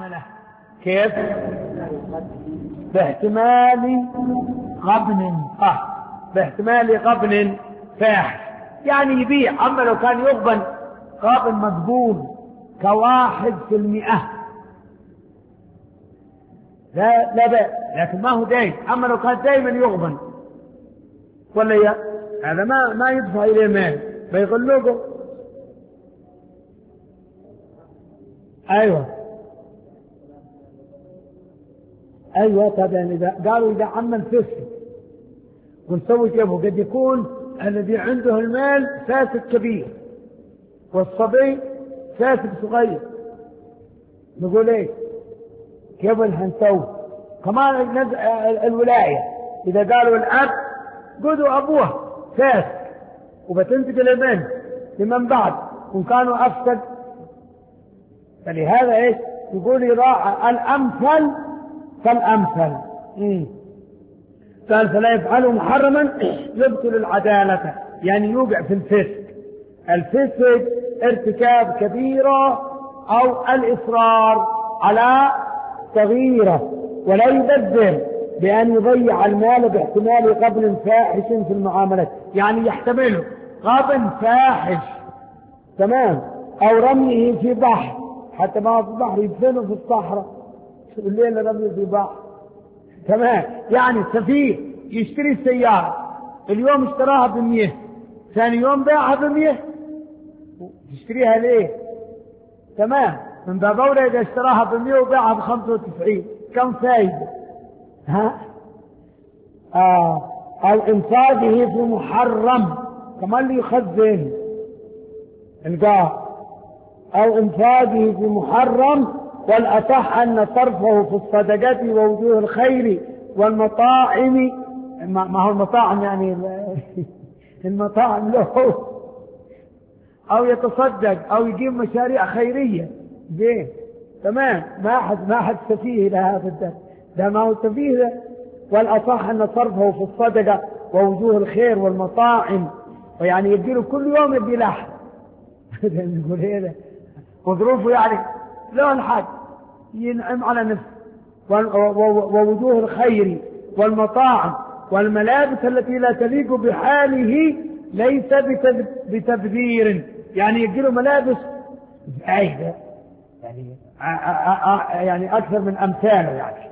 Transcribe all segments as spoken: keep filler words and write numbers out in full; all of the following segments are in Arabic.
المعاملة. كيف؟ باحتمال غبن فاحش، باحتمال غبن فاحش، يعني يبيع. أما لو كان يغبن غبن مقبول كواحد في المئة لا لا بأس، لكن ما هو دايم. أما لو كان دائما يغبن ولا يا هذا ما ما يدفع إليه مال بيغلقه. أيوة أيوة طبعا. إذا قالوا إذا عمل فسد ونسوي كيفه، قد يكون الذي عنده المال فاسد كبير والصبي فاسد صغير، نقول ايه كيف هنسوي؟ كمان الولاية إذا قالوا الأب قدوا أبوه فاسد وبتنتقل لمن لمن بعد وكانوا أفسد، فلهذا ايش يقول يراعى الأمثل فالأمثل. قال فلا يفعله محرما يبطل العدالة، يعني يوقع في الفسق. الفسق ارتكاب كبيرة أو الإصرار على صغيرة، ولا يبذر بأن يضيع المال باحتمال غبن فاحش في المعاملات، يعني يحتمله غبن فاحش تمام، أو رميه في بحر، حتى ما في بحر يدفنه في الصحراء الليلة رميه في بحر تمام. يعني سفيه يشتري السيارة اليوم اشتراها بمية، ثاني يوم باعها بمية، تشتريها ليه؟ تمام، من باب أولى إذا اشتراها بمية وباعها بخمسة وتسعين كم فايدة؟ ها؟ آه. أو إنفاقه في محرم، كمان اللي يخزن القاع، أو إنفاقه في محرم. والأصح أن صرفه في الصدقات ووجوه الخير والمطاعم، ما هو المطاعم يعني المطاعم له، أو يتصدق أو يقيم مشاريع خيرية زين تمام. ما حد ما حد سفيه لهذا الدم، ده ما هو سفيه ده. والأصح أن صرفه في الصدقة ووجوه الخير والمطاعم، ويعني يديله كل يوم يدي لحم نقول ايه ده وظروفه يعني له الحد ينعم على نفسه. ووجوه الخير والمطاعم والملابس التي لا تليق بحاله ليس بتبذير، يعني يجيله ملابس عايدة يعني يعني أكثر من أمثاله يعني.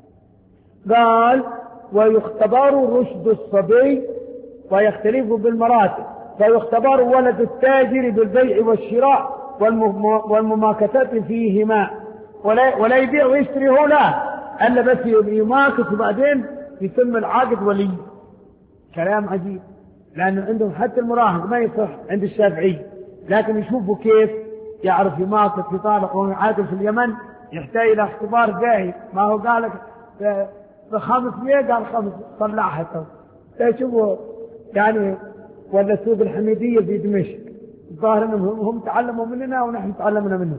قال ويختبر رشد الصبي ويختلف بالمراتب، فيختبر ولد التاجر بالبيع والشراء والمماكسات فيهما، ولا, ولا يبيع ويشتري هو لا ألا بس يماكس وبعدين يتم العقد ولي. كلام عجيب، لأنه عندهم حتى المراهق ما يصح عند الشافعي، لكن يشوفوا كيف يعرف يماكس يطالق ويعادل. في اليمن يحتاج إلى اختبار جاهز، ما هو قال لك بخمس مية قال خمس طلعها تو تشوفوا يعني. ولا سوق الحميدية في دمشق الظاهر انهم هم تعلموا مننا ونحن تعلمنا منهم.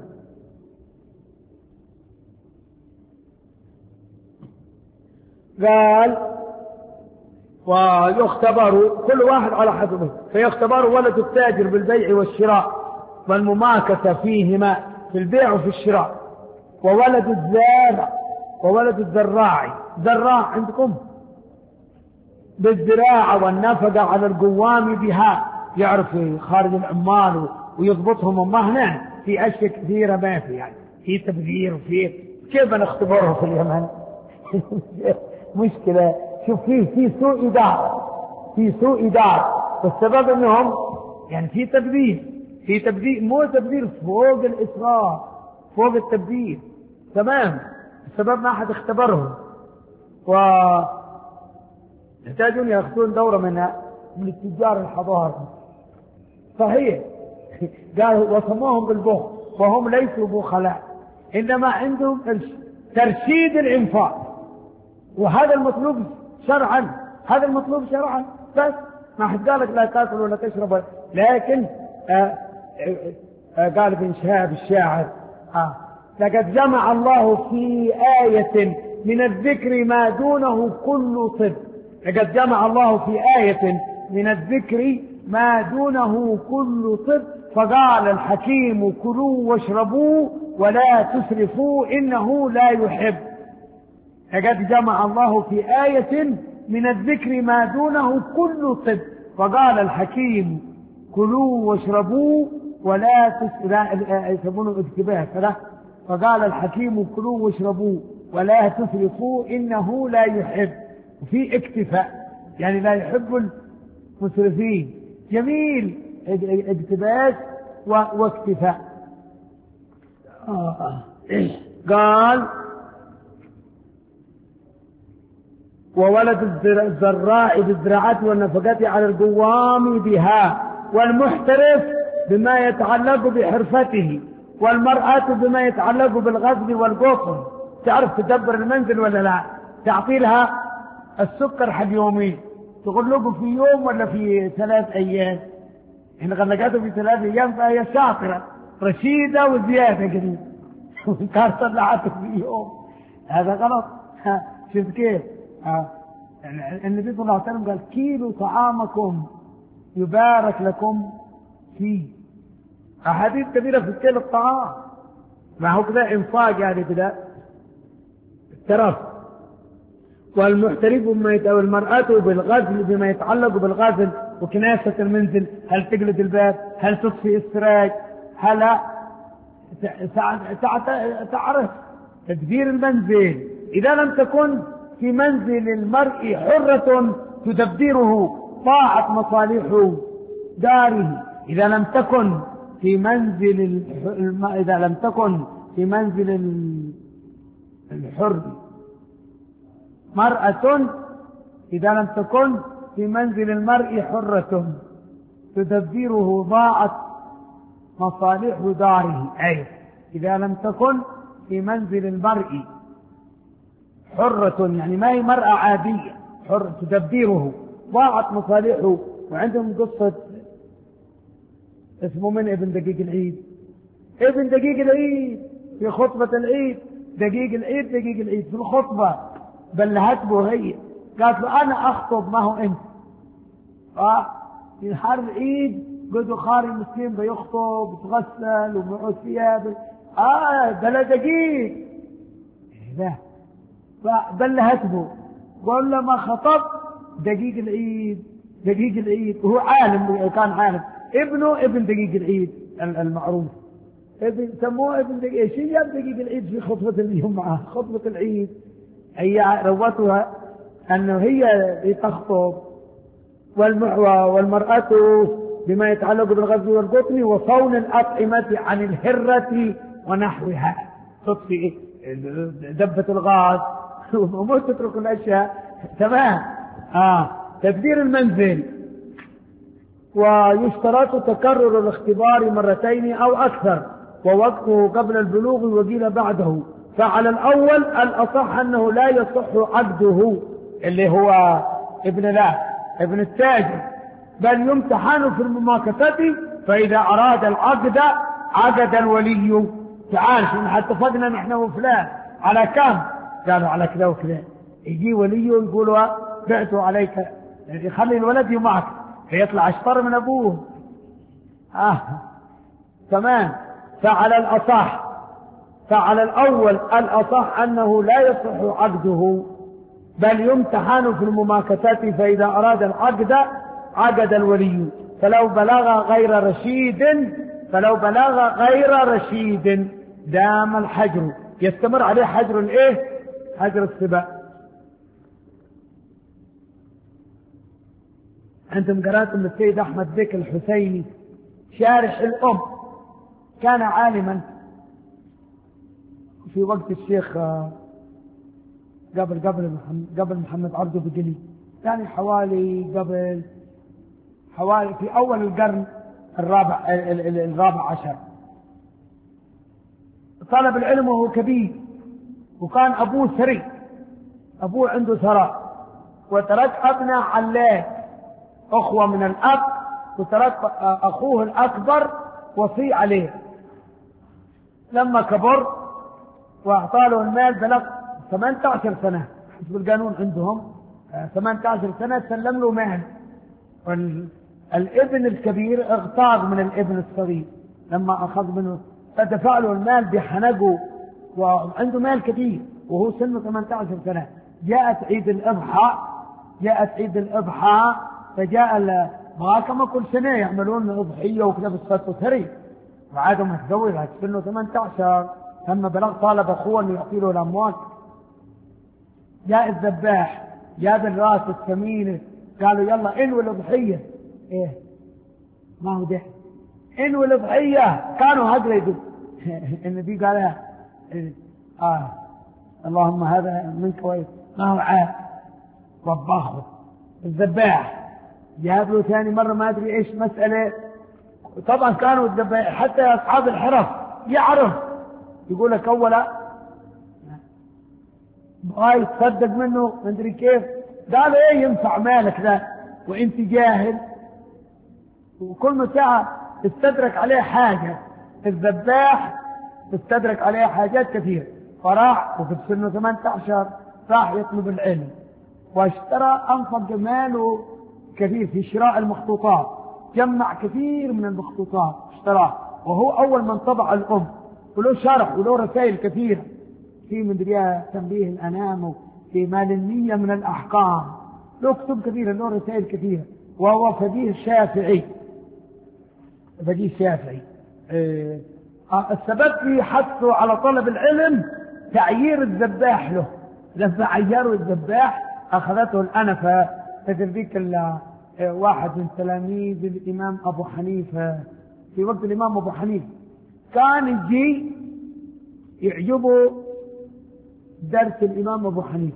قال ويختبر كل واحد على حسبه، فيختبر ولد التاجر بالبيع والشراء والمماكسة فيهما في البيع وفي الشراء، وولد الزارع وولد الزراع. زراع عندكم بالزراعة والنفقة على القوام بها، يعرف خارج العمال ويضبطهم. وما هنا في أشياء كثيرة ما في يعني في تبذير وفي كيف نختبره في اليمن مشكلة. شوف فيه في سوء إدارة، في سوء إدارة، والسبب أنهم يعني في تبذير، في تبذير مو تبذير فوق الإسراف فوق التبذير تمام. السبب ما أحد اختبرهم، و يحتاجون يأخذون دورة منها من التجار الحضاري. صحيح قال وصموهم بالبخل وهم ليسوا بخلاء، إنما عندهم ترشيد الإنفاق، وهذا المطلوب شرعا، هذا المطلوب شرعا. بس ما حد قالك لا تاكل ولا تشرب، لكن آآ آآ قال ابن شهاب الشاعر آه لقد جمع الله في آية من الذكر ما دونه كل طب. لقد جمع الله في آية من الذكر ما دونه كل طب فقال الحكيم كلوا واشربوا ولا تسرفوا إنه لا يحب. فقد جمع الله في آية من الذكر ما دونه كل طب، فقال الحكيم كلوا واشربوا ولا تسرفوا اكتباها فلا فقال الحكيم كلوا واشربوا ولا تسرفوا إنه لا يحب. وفي اكتفاء يعني لا يحب المسرفين. جميل، اقتباس واكتفاء. آه. قال وولد الزراع بالزراعة والنفقات على القوام بها، والمحترف بما يتعلق بحرفته، والمرأة بما يتعلق بالغزل والقطن. تعرف تدبر المنزل ولا لا؟ تعطي لها السكر حق يومين، تقول له في يوم ولا في ثلاث أيام. إن غلقاته في ثلاث أيام فهي شاطرة رشيدة وزيادة قريب. كان طلعته في يوم، هذا غلط. شوف كيف يعني النبي صلى الله عليه وسلم قال كيلوا طعامكم يبارك لكم فيه. أحاديث كثيرة في كيل الطعام، ما هو كذا إنفاق يعني كذا الترف. والمحترف بما يتعلق المرأة بالغزل بما يتعلق بالغزل وكناسة المنزل، هل تقلد الباب، هل تطفي السراج، هل تعرف تدبير المنزل. إذا لم تكن في منزل المرء حرة تدبره طاعة مصالح داره، إذا لم تكن في منزل الم... إذا لم تكن في منزل الحر مرأة إذا لم تكن في منزل المرء حرة تدبره ضاعت مصالح داره. أي إذا لم تكن في منزل المرء حرة يعني ما هي مرأة عادية، حر تدبره ضاعت مصالحه. وعندهم قصة اسمه من ابن دقيق العيد، ابن دقيق العيد في خطبة العيد، دقيق العيد دقيق العيد في الخطبة بلهت به هي، قالت له أنا أخطب ما هو أنت. آه في نهار العيد قدوا خاري المسلم بيخطب بتغسل ومعه ثياب، آه بلا دقيق لا فبلهت به، قال له ما خطب دقيق العيد دقيق العيد. وهو عالم، كان عالم، ابنه ابن دقيق العيد المعروف، ابن سموه ابن دقيق. ايش هي دقيق العيد في خطبة اليوم معه خطبة العيد؟ هي روتها انه هي تخطب. والمرأة بما يتعلق بالغزل والقطن وصون الأطعمة عن الهرة ونحوها، تطفئ دبة الغاز ومو تترك الأشياء. تمام. آه تدبير المنزل. ويشترط تكرر الاختبار مرتين أو أكثر، ووقته قبل البلوغ وقيل بعده. فعلى الأول الأصح أنه لا يصح عقده اللي هو ابن لا ابن التاجر، بل يمتحن في المماكسة، فإذا أراد العقد عقد الولي. تعال شو حتى اتفقنا نحن وفلان على كم؟ قالوا على كذا وكذا. يجي ولي يقول بعته عليك، يخلي الولد معك فيطلع اشطر من أبوه. آه تمام. فعلى الأصح فعلى الأول الأصح أنه لا يصح عقده، بل يمتحن في المماكسات، فإذا أراد العقد عقد الولي. فلو بلغ غير رشيد فلو بلغ غير رشيد دام الحجر، يستمر عليه حجر الايه؟ حجر السباع. أنتم قرأتم السيد أحمد بك الحسيني شارح الأم، كان عالما في وقت الشيخ قبل قبل قبل محمد عبده بجلي، يعني حوالي قبل حوالي في أول القرن الرابع الرابع عشر. طلب العلم وهو كبير، وكان أبوه ثري، أبوه عنده ثراء، وترك أبناء علاج أخوة من الأب، وترك أخوه الأكبر وصي عليه. لما كبر وأعطاله المال بلغ ثمانية عشر سنة، حسب القانون عندهم ثمانية عشر سنة سلم له مال الابن الكبير اغتاظ من الابن الصغير لما أخذ منه، فدفع له المال بحنقه وعنده مال كثير وهو سنه ثمانية عشر سنة. جاءت عيد الأضحى جاءت عيد الأضحى فجاء كما كل سنة يعملون أضحية وكذا بالصوت وثري، وعادوا متزوج سنه ثمانية عشر. لما بلغ طالب أخوه أنه يعطي له الأموال. جاء الذباح جاب الراس الثمينة، قالوا يلا انوي الأضحية. ايه ما هو ده انوي الأضحية، كانوا هكذا يقول النبي قال إيه؟ آه اللهم هذا منك وإيه ما هو عاد رباخه. الذباح جاب له ثاني مرة ما أدري إيش مسألة. طبعا كانوا الذباح حتى أصحاب الحرف يعرف يقول لك أولا هاي تصدق منه ما أدري كيف. قالوا إيه ينفع مالك ذا وإنت جاهل، وكل ما ساعة استدرك عليه حاجة. الذباح استدرك عليه حاجات كثيرة، فراح وفي سنه ثمانية عشر راح يطلب العلم، واشترى أنفق ماله كثير في شراء المخطوطات، جمع كثير من المخطوطات اشتراه، وهو أول من طبع الأم، وله شرح وله رسائل كثيرة في مدرية تنبيه الأنام، في مال النية من الأحكام، له كتب كثيرة، له رسائل كثيرة، وهو فقيه شافعي فقيه شافعي. اه السبب في حثه على طلب العلم تعيير الذباح له. لما عيروا الذباح أخذته الأنفة. تدريك واحد من تلاميذ الإمام أبو حنيفة في وقت الإمام أبو حنيفة كان يجي يعجبه درس الإمام أبو حنيفة.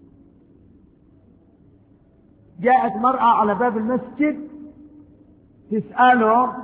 جاءت مرأة على باب المسجد تسأله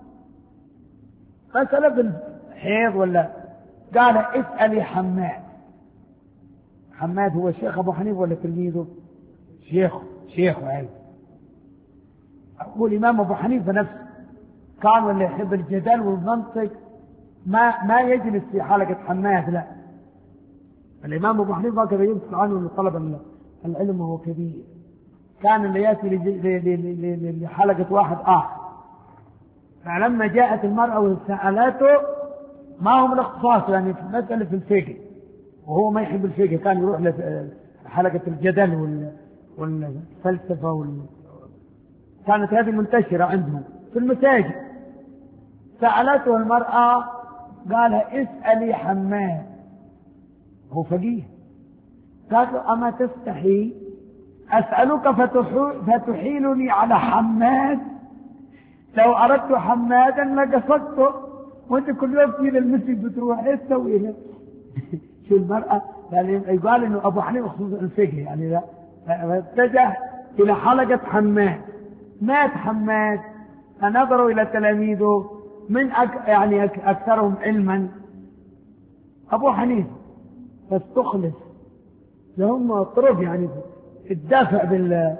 مسألة بالحيض ولا، قال اسألي حماد. حماد هو شيخ أبو حنيفة ولا تلميذه؟ شيخه شيخه علم. هو الإمام أبو حنيفة نفسه كان ولا يحب الجدل والمنطق، ما ما يجلس في حلقة حماد، لا. الإمام أبو حنيفة كذا يمسك عنه لطلب العلم وهو كبير. كان اللي يأتي لحلقة واحد آخر. فلما جاءت المرأة وسألته ما هو من اختصاص يعني في مسألة في الفقه، وهو ما يحب الفقه، كان يروح لحلقة الجدل والفلسفة وال... كانت هذه منتشرة عندهم في المساجد. سألته المرأة قال اسألي حماد، هو فقيه. قالت له أما تستحي أسألك فتحيلني على حماد؟ لو أردت حمادا لقصدته، وانت كل يوم في المسجد بتروح ايش تسوي له؟ شو المرأة يقال انه ابو حنيفه خصوصا الفقه يعني لا، فاتجه الى حلقة حماد. مات حماد، فنظروا الى تلاميذه من أك يعني أك اكثرهم علما ابو حنيفه، فاستخلص لهم طرق يعني الدافع بال.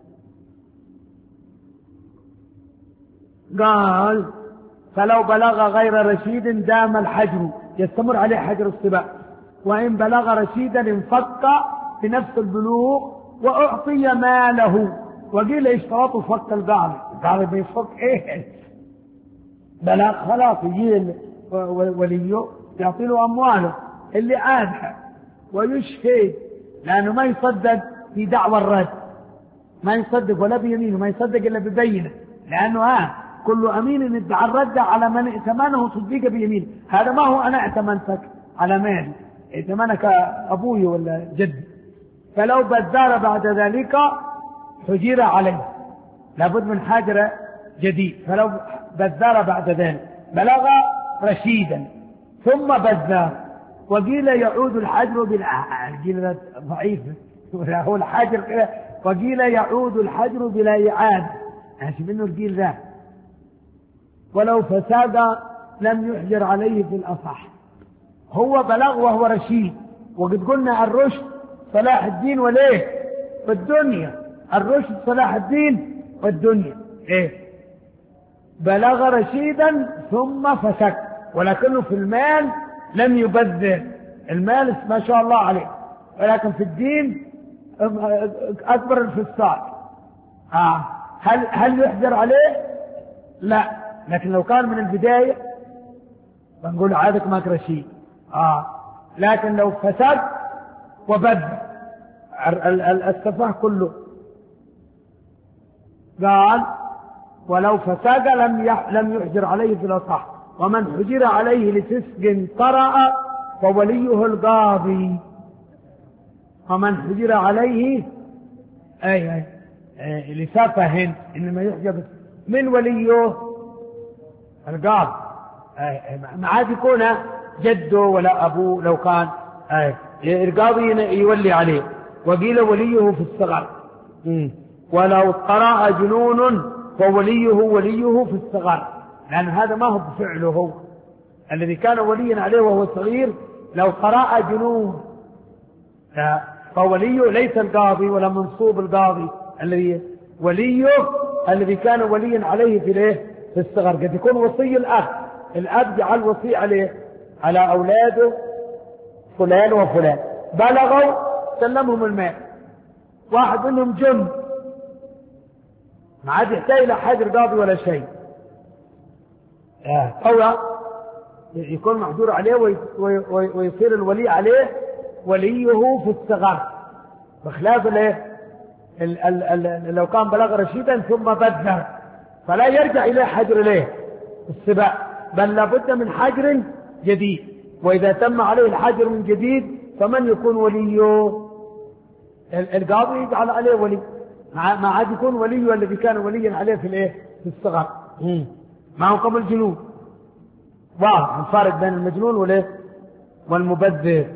قال فلو بلغ غير رشيد دام الحجر، يستمر عليه حجر السباع، وإن بلغ رشيدا انفك بنفس البلوغ وأعطي ماله. وقيل اشتراطه فك القعر، القعر بيفك ايه؟ بلغ خلاص يجي وليه يعطي له أمواله اللي عادها ويشهد، لأنه ما يصدق في دعوى الرد، ما يصدق ولا بيمينه، ما يصدق إلا ببينه، لأنه ها كل أمين ادعى الرد على من ائتمنه صديق بيمينه. هذا ما هو أنا ائتمنتك على مالي، ائتمنك أبوي ولا جدي. فلو بدار بعد ذلك حجر عليه، لابد من حجر جديد. فلو بدار بعد ذلك بلغ رشيدا ثم بدار، وقيل يعود الحجر بالآن، قيل ضعيف هو الحجر كده، وقيل يعود الحجر بلا إعادة، يعني منه القيل ذا. ولو فساد لم يحجر عليه في الأصح. هو بلغ وهو رشيد، وقد قلنا الرشد صلاح الدين وليه والدنيا، الرشد صلاح الدين والدنيا. ايه بلغ رشيدا ثم فسك، ولكنه في المال لم يبذر، المال ما شاء الله عليه، ولكن في الدين أكبر الفساد. آه. هل هل يحجر عليه؟ لا. لكن لو كان من البداية بنقول عادك ما كرشي. آه لكن لو فسد وبد السفاه كله، قال ولو فسد لم لم يحجر عليه في الأصح، ومن حجر عليه لفسق طرأ فوليه القاضي. ومن حجر عليه أي أي, أي لسفه إنما يحجب من وليه القاضي. ما عاد يكون جده ولا أبوه، لو كان أي القاضي يولي عليه. وقيل وليه في الصغر. ولو طرأ جنون فوليه وليه في الصغر، لأن هذا ما هو بفعله هو الذي كان وليا عليه وهو صغير. لو طرأ جنون فوليه ليس القاضي ولا منصوب القاضي، الذي وليه الذي كان وليا عليه في الايه في الصغر. قد يكون وصي الأب، الأب جعل وصي عليه على أولاده فلان وفلان، بلغوا سلمهم المال، واحد منهم جن ما عاد يحتاج إلى حجر قاضي ولا شيء، أو يكون محجور عليه ويصير الولي عليه وليه في الصغر، بخلاف الايه لو كان بلغ رشيدا ثم بدر فلا يرجع إليه حجر إليه السباع، بل لابد من حجر جديد. وإذا تم عليه الحجر من جديد فمن يكون وليه؟ القاضي يجعل عليه ولي، ما عاد يكون وليه الذي كان وليا عليه في الايه في الصغر. ما هو قبل الجنون. واضح الفارق بين المجنون والايه والمبذر.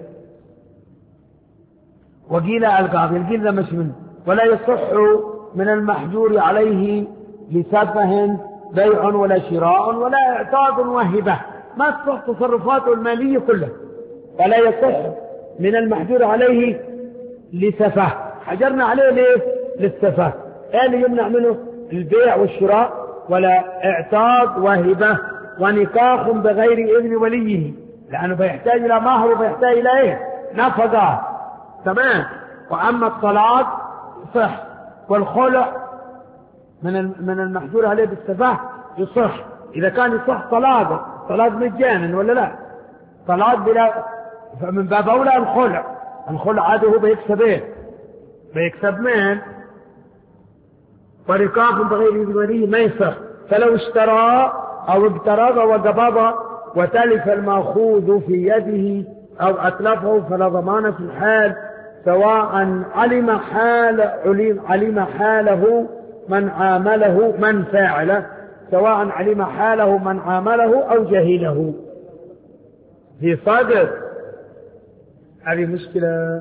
وقيل القاضي، القيل ذا مش منه. ولا يصح من المحجور عليه لسفه بيع ولا شراء ولا اعتاق وهبه، ما تصح تصرفاته الماليه كلها. ولا يصح من المحجور عليه لسفه، حجرنا عليه ليه؟ للسفه. ايه اللي يمنع منه؟ البيع والشراء ولا اعتاق وهبه ونكاح بغير اذن وليه، لانه بيحتاج الى مهر وبيحتاج الى ايه؟ نفقه. تمام. واما الطلاق صح، والخلع من من المحجور عليه بالسفاه يصح اذا كان يصح طلاقه، طلاق مجانا ولا لا؟ طلاق بلا، فمن باب اولى الخلع. الخلع عاده هو بيكسب ايه؟ بيكسب مال. ونكاح بغير اذن وليه ما يصح. فلو اشترى او اقترض وقبض وتلف الماخوذ في يده او اتلفه فلا ضمان في الحال، سواء علم حال علم حاله من عامله من فاعله، سواء علم حاله من عامله او جهله. في صدق هذه مشكلة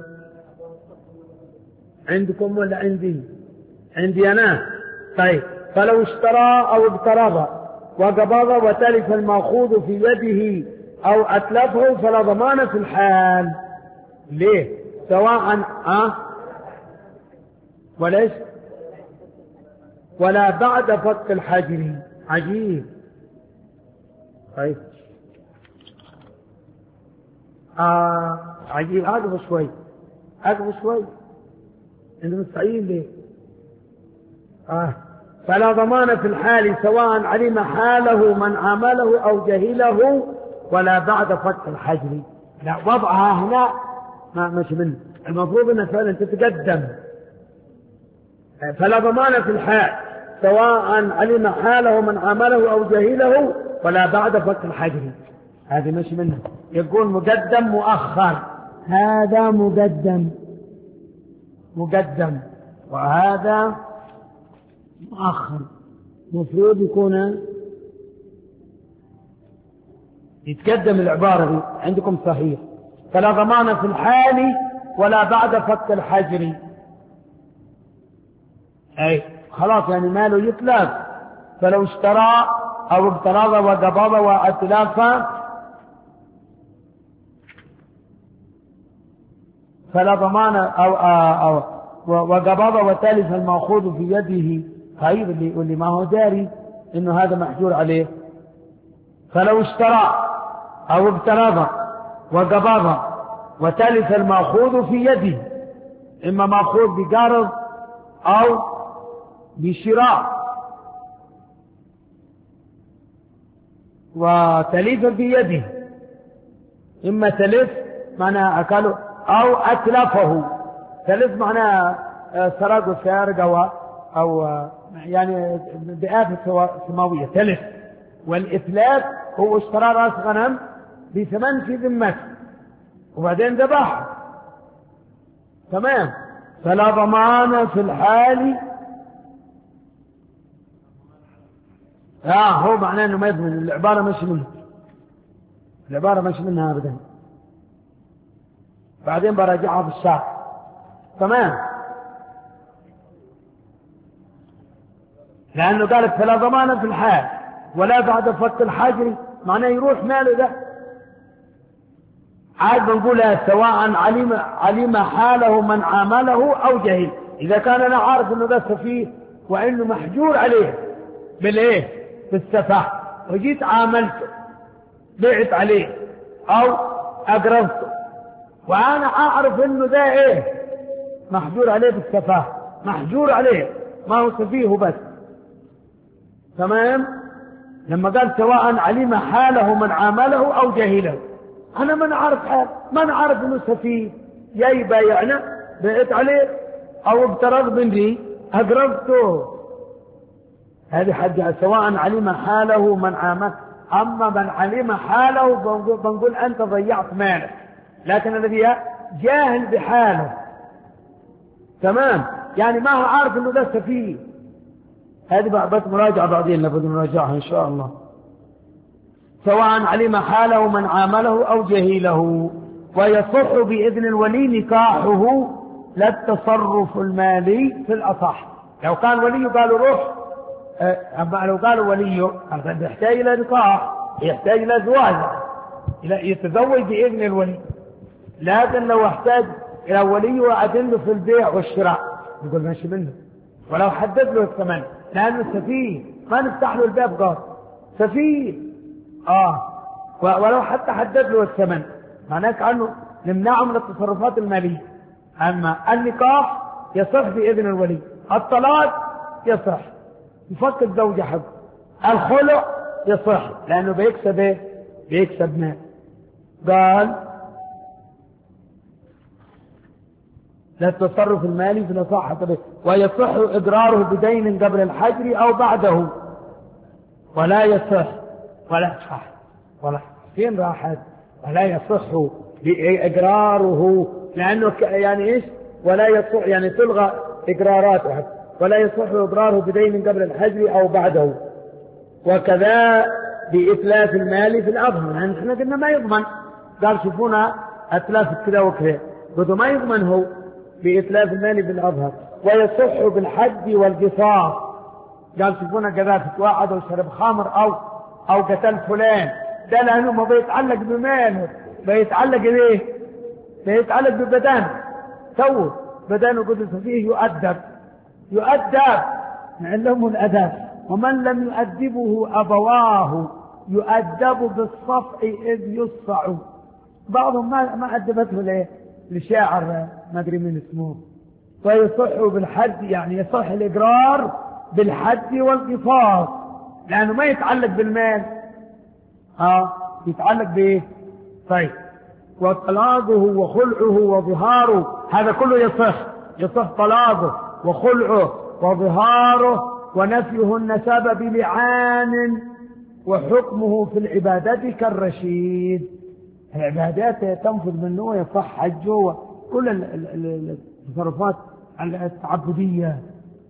عندكم ولا عندي؟ عندي انا. طيب فلو اشترى او اقترض وقبض وتلف الماخوذ في يده او اتلفه فلا ضمان في الحال. ليه؟ سواء أه؟ وليس ولا بعد فك الحجر. عجيب. طيب آه عجيب. أقف شوي أقف شوي أنتم مستعين ليه؟ آه فلا ضمان في الحال سواء علم حاله من عامله أو جهله ولا بعد فك الحجر. لا، وضعها هنا ما مش منه. المفروض أنها فعلا تتقدم. فلا ضمان في الحال سواء علم حاله من عامله أو جهله ولا بعد فك الحجر. هذه مش منه. يقول مقدم مؤخر. هذا مقدم مقدم وهذا مؤخر. مفروض يكون يتقدم العبارة دي عندكم صحيح. فلا ضمان في الحال ولا بعد فك الحجر. أي خلاص يعني ماله يتلف. فلو اشترى أو اقترض وقبض وأتلف فلا ضمان أو, أو, أو وقبض وتلف المأخوذ في يده. طيب اللي, اللي ما هو داري إنه هذا محجور عليه. فلو اشترى أو اقترض وقبض وتلف المأخوذ في يده، إما مأخوذ بقرض أو بشراء وتليف بيده، إما تلف معناها أكله أو أتلفه. تلف معناها سرق وسارق أو, أو يعني بآفة سماوية تلف. والإتلاف هو اشترى رأس غنم بثمن في ذمته وبعدين ذبحه. تمام. فلا ضمان في الحال. آه هو معناه أنه ما يضمن. العبارة مش منها، العبارة مش منها أبدا. بعدين براجعها في الشرح. تمام. لأنه قالت فلا ضمان في الحال ولا بعد فك الحجر، معناه يروح ماله ده. عاد بنقولها سواء علم علم حاله من عامله أو جهل. إذا كان أنا عارف أنه ده سفيه وإنه محجور عليه بالإيه؟ بالسفاه، وجيت عاملته بعت عليه أو أقرضته وأنا أعرف أنه ده إيه؟ محجور عليه بالسفاه، محجور عليه ما هو سفيه بس. تمام. لما قال سواء علم حاله من عامله أو جهله، أنا ما نعرف حال، ما نعرف أنه سفيه، يا بايعنا بعت عليه أو اقترض مني أقرضته. هذه حاجة سواء علم حاله من عامله. أما من علم حاله بنقول أنت ضيعت مالك، لكن الذي جاهل بحاله تمام يعني ما هو عارف أنه ده سفيه. هذه بس مراجعة بعدين لابد نراجعها إن شاء الله. سواء علم حاله من عامله أو جهيله. ويصح بإذن الولي نكاحه لا التصرف المالي في الأصح. لو كان ولي قالوا روح، أما لو قالوا ولي يحتاج إلى نكاح، يحتاج إلى زواج، إلى يتزوج بإذن الولي. لكن لو احتاج إلى ولي وأذن له في البيع والشراء يقول ماشي منه، ولو حدد له الثمن، لأنه سفيه ما نفتح له الباب قال سفيه. آه ولو حتى حدد له الثمن معناه كأنه نمنعه من التصرفات المالية. أما النكاح يصح بإذن الولي، الطلاق يصح يفك الزوجة حق، الخلع يصح لأنه بيكسب إيه؟ بيكسب مال. قال لا التصرف المالي في الأصح به. ويصح إقراره بدين قبل الحجر أو بعده، ولا يصح ولا صح ولا فين راحت ولا يصح إقراره، لأنه يعني إيش ولا يصح يعني تلغى إقراراته، ولا يصح إقراره بدين قبل الحجر أو بعده. وكذا بإتلاف المال في الأظهر، يعني احنا قلنا ما يضمن. قال شوفونا أتلاف كذا وكذا، قلت ما يضمن هو بإتلاف المال في الأظهر. ويصح بالحد والقصاص. قال شوفونا كذا تتواعد وشرب خمر أو أو قتل فلان، ده لأنه ما بيتعلق بماله، بيتعلق بإيه؟ بيتعلق ببدانه. تو بدانه قدس فيه يؤدب، يؤدب علمه الأدب. ومن لم يؤدبه أبواه يؤدب بالصفع إذ يصفع. بعضهم ما ما أدبته ليه؟ لشاعر ما أدري من اسمه. ويصح بالحد يعني يصح الإقرار بالحد والقصاص، لأنه ما يتعلق بالمال، ها يتعلق بإيه؟ طيب. وطلاقه وخلعه وظهاره هذا كله يصح، يصح طلاقه وخلعه وظهاره ونفيه النسب بلعان وحكمه في العبادات كالرشيد. العبادات تنفذ منه ويصح حجه وكل التصرفات التعبدية.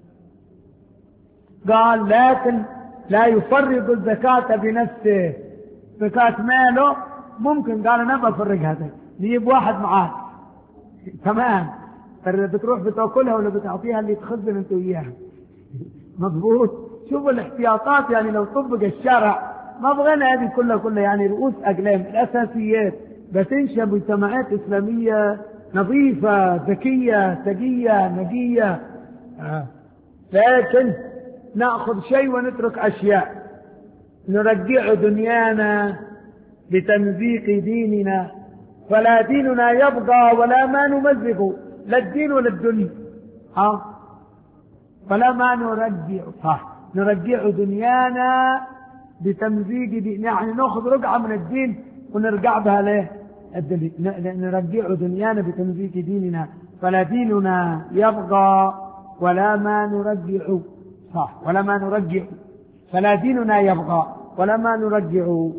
قال لكن لا يفرق الزكاة بنفسه، زكاة ماله ممكن قال أنا بفرق هذا، نجيب واحد معاه تمام بتروح بتأكلها ولا بتعطيها اللي تخزن انت وياها مضبوط. شوفوا الاحتياطات، يعني لو طبق الشرع ما بغينا هذه كلها كلها يعني رؤوس أقلام الأساسيات بتنشأ مجتمعات إسلامية نظيفة ذكية تقية نقية. آه. لكن نأخذ شيء ونترك أشياء، نرجع دنيانا لتمزيق ديننا، فلا ديننا يبقى ولا ما نمزقه، لا الدين ولا الدنيا. ها فلا ما نرجع صح نرجع دنيانا بتمزيج دين، يعني ناخذ رقعة من الدين ونرجع بها له نرجع دنيانا بتمزيج ديننا. فلا ديننا يبغى ولا ما نرجع، صح، ولا ما نرجع، فلا ديننا يبغى ولا ما نرجع.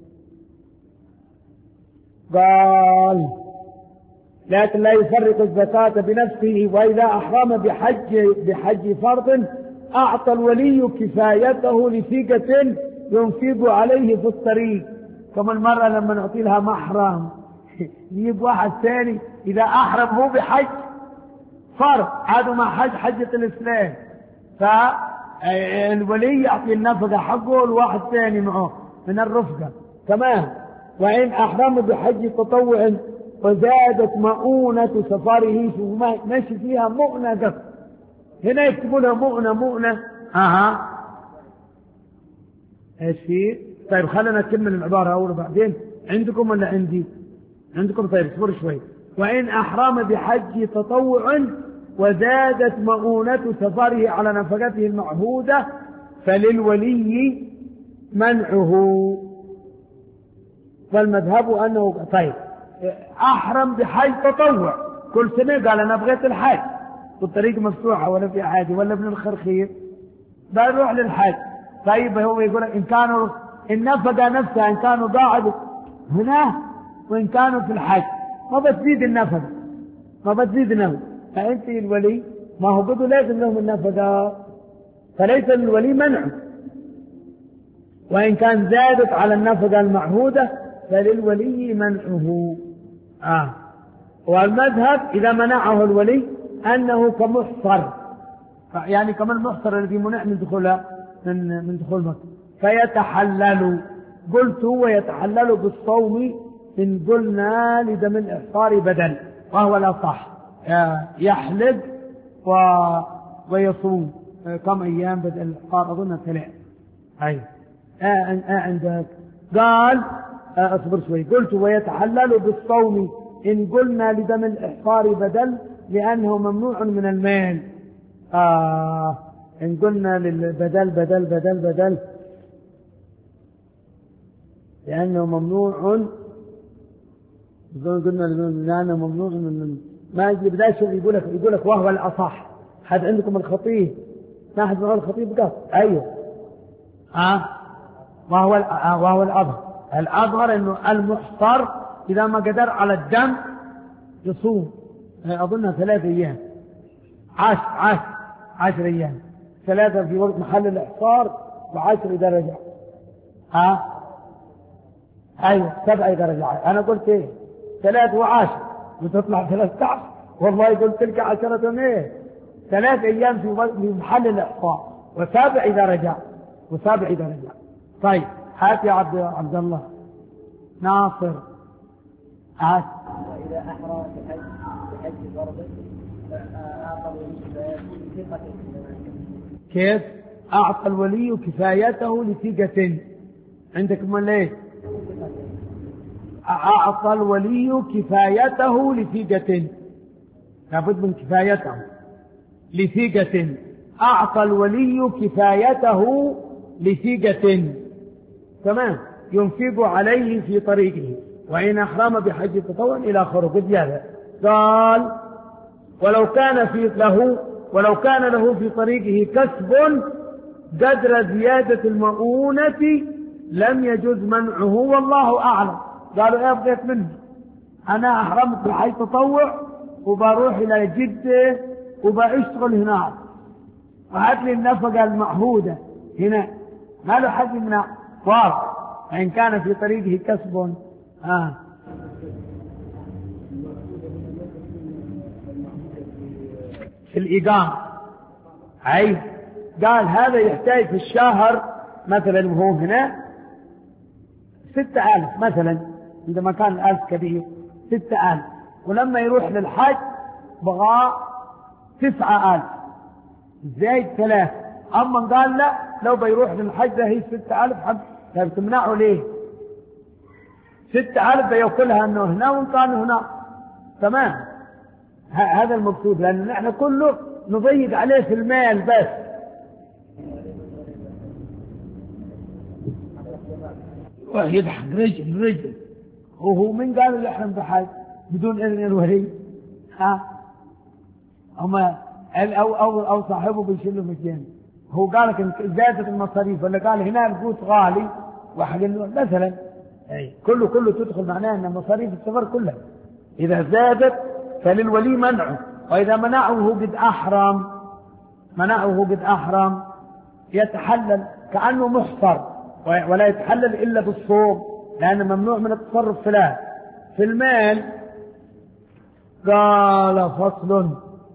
قال لكن لا يفرق الزكاة بنفسه، وإذا أحرم بحج بحج فرض أعطى الولي كفايته لثقة ينفق عليه في الطريق. كما المرأة لما نعطي لها محرم يجيب واحد ثاني إذا أحرم هو بحج فرض عادوا مع حج حجة الإسلام، فالولي يعطي النفقة حقه لواحد ثاني معه من الرفقة كمان. وإن أحرم بحج تطوع وزادت مؤونة سفره، ماشي فيها مؤنة قصر، هنا يكتبونها مؤنة مؤنة اها ايش في. طيب خلينا نكمل العبارة أول بعدين. عندكم ولا عندي؟ عندكم. طيب اصبر شوي. وإن أحرم بحج تطوع وزادت مؤونة سفره على نفقته المعهودة فللولي منعه. فالمذهب أنه طيب أحرم بحج تطوع كل سنة، قال أنا بغيت الحج والطريق مفتوحة ولا في حاجة ولا ابن الخرخير بروح للحج. طيب هو يقول إن كانوا النفقة نفسها إن كانوا قاعد هنا وإن كانوا في الحج ما بتزيد النفقة ما بتزيد النفقة، فأنت الولي ما هو قدوا لازم لهم النفقة، فليس للولي منع. وإن كان زادت على النفقة المعهودة فللولي منعه. آه. والمذهب إذا منعه الولي أنه كمحصر، يعني كما المحصر الذي منع من دخولها من من دخول مكة، فيتحلل. قلت هو يتحلل بالصوم إن قلنا لدم الإحصار بدل، وهو الأصح. يحلق و... ويصوم كم أيام بدل الإحصار أظن ثلاث. أي آه آه عندك قال آه أصبر شوي. قلت ويتحلل بالصوم إن قلنا لدم الإحصار بدل لأنه ممنوع من المال. آه إن قلنا للبدل بدل بدل بدل لأنه ممنوع، قلنا لأنه ممنوع من ما يجي بداية يقول لك يقول لك وهو الأصح. حد عندكم الخطيب ما حد يقول الخطيب قال أيوه آه وهو آه وهو الأظهر. الأظهر إنه المحصر إذا ما قدر على الدم يصوم أظنها ثلاثة أيام عشر عشر عشر أيام، ثلاثة في وقت محل الإحصار وعشر إذا رجع. ها أيوة سبعة إذا رجع. أنا قلت إيه ثلاث وعشر وتطلع ثلاثة عشر، والله قلت لك عشرة إيه ثلاث أيام في وقت في محل الإحصار وسبع إذا رجع وسبع إذا رجع. طيب هات يا عبد عبد الله ناصر هات. وإذا أحرى بحج بحج فرض أعطى كيف أعطى الولي كفايته لثقة عندك من ليه؟ أعطى الولي كفايته لثقة، لابد من كفايته لثقة. أعطى الولي كفايته لثقة تمام ينفق عليه في طريقه وإن أحرم بحج التطوع إلى آخره. قد هذا قال ولو كان في له ولو كان له في طريقه كسب قدر زيادة المؤونة لم يجوز منعه والله أعلم. قالوا إيه بغيت منه أنا أحرمت بحج تطوع وبروح إلى جدة وبأشتغل هناك وهات لي النفقة المعهودة هنا ما له حد منع واضح. فإن كان في طريقه كسب آه. في الإقامة أي قال هذا يحتاج في الشهر مثلا وهو هنا ستة آلاف مثلا عندما كان الألف كبير ستة آلاف، ولما يروح للحج بغى تسعة آلاف زايد ثلاثة. أما قال لا لو بيروح للحج هي ستة آلاف حج تمنعه ليه؟ ستة آلاف بيوكلها أنه هنا وإن كان هنا تمام. هذا المقصود لأن نحن كله نضيق عليه في المال بس. ويضحك رجل رجل. وهو من قال يحرم بحاجة بدون إذن الولي؟ ها أما أو أو أو صاحبه بيشيله مجاني. هو قال لك إن زادت المصاريف ولا قال هنا القوت غالي واحد مثلا، أي كله كله تدخل معناه أن مصاريف السفر كلها إذا زادت فللولي منعه، وإذا منعه قد أحرم منعه قد أحرم يتحلل كأنه محصر، ولا يتحلل إلا بالصوم لأنه ممنوع من التصرف في في المال. قال فصل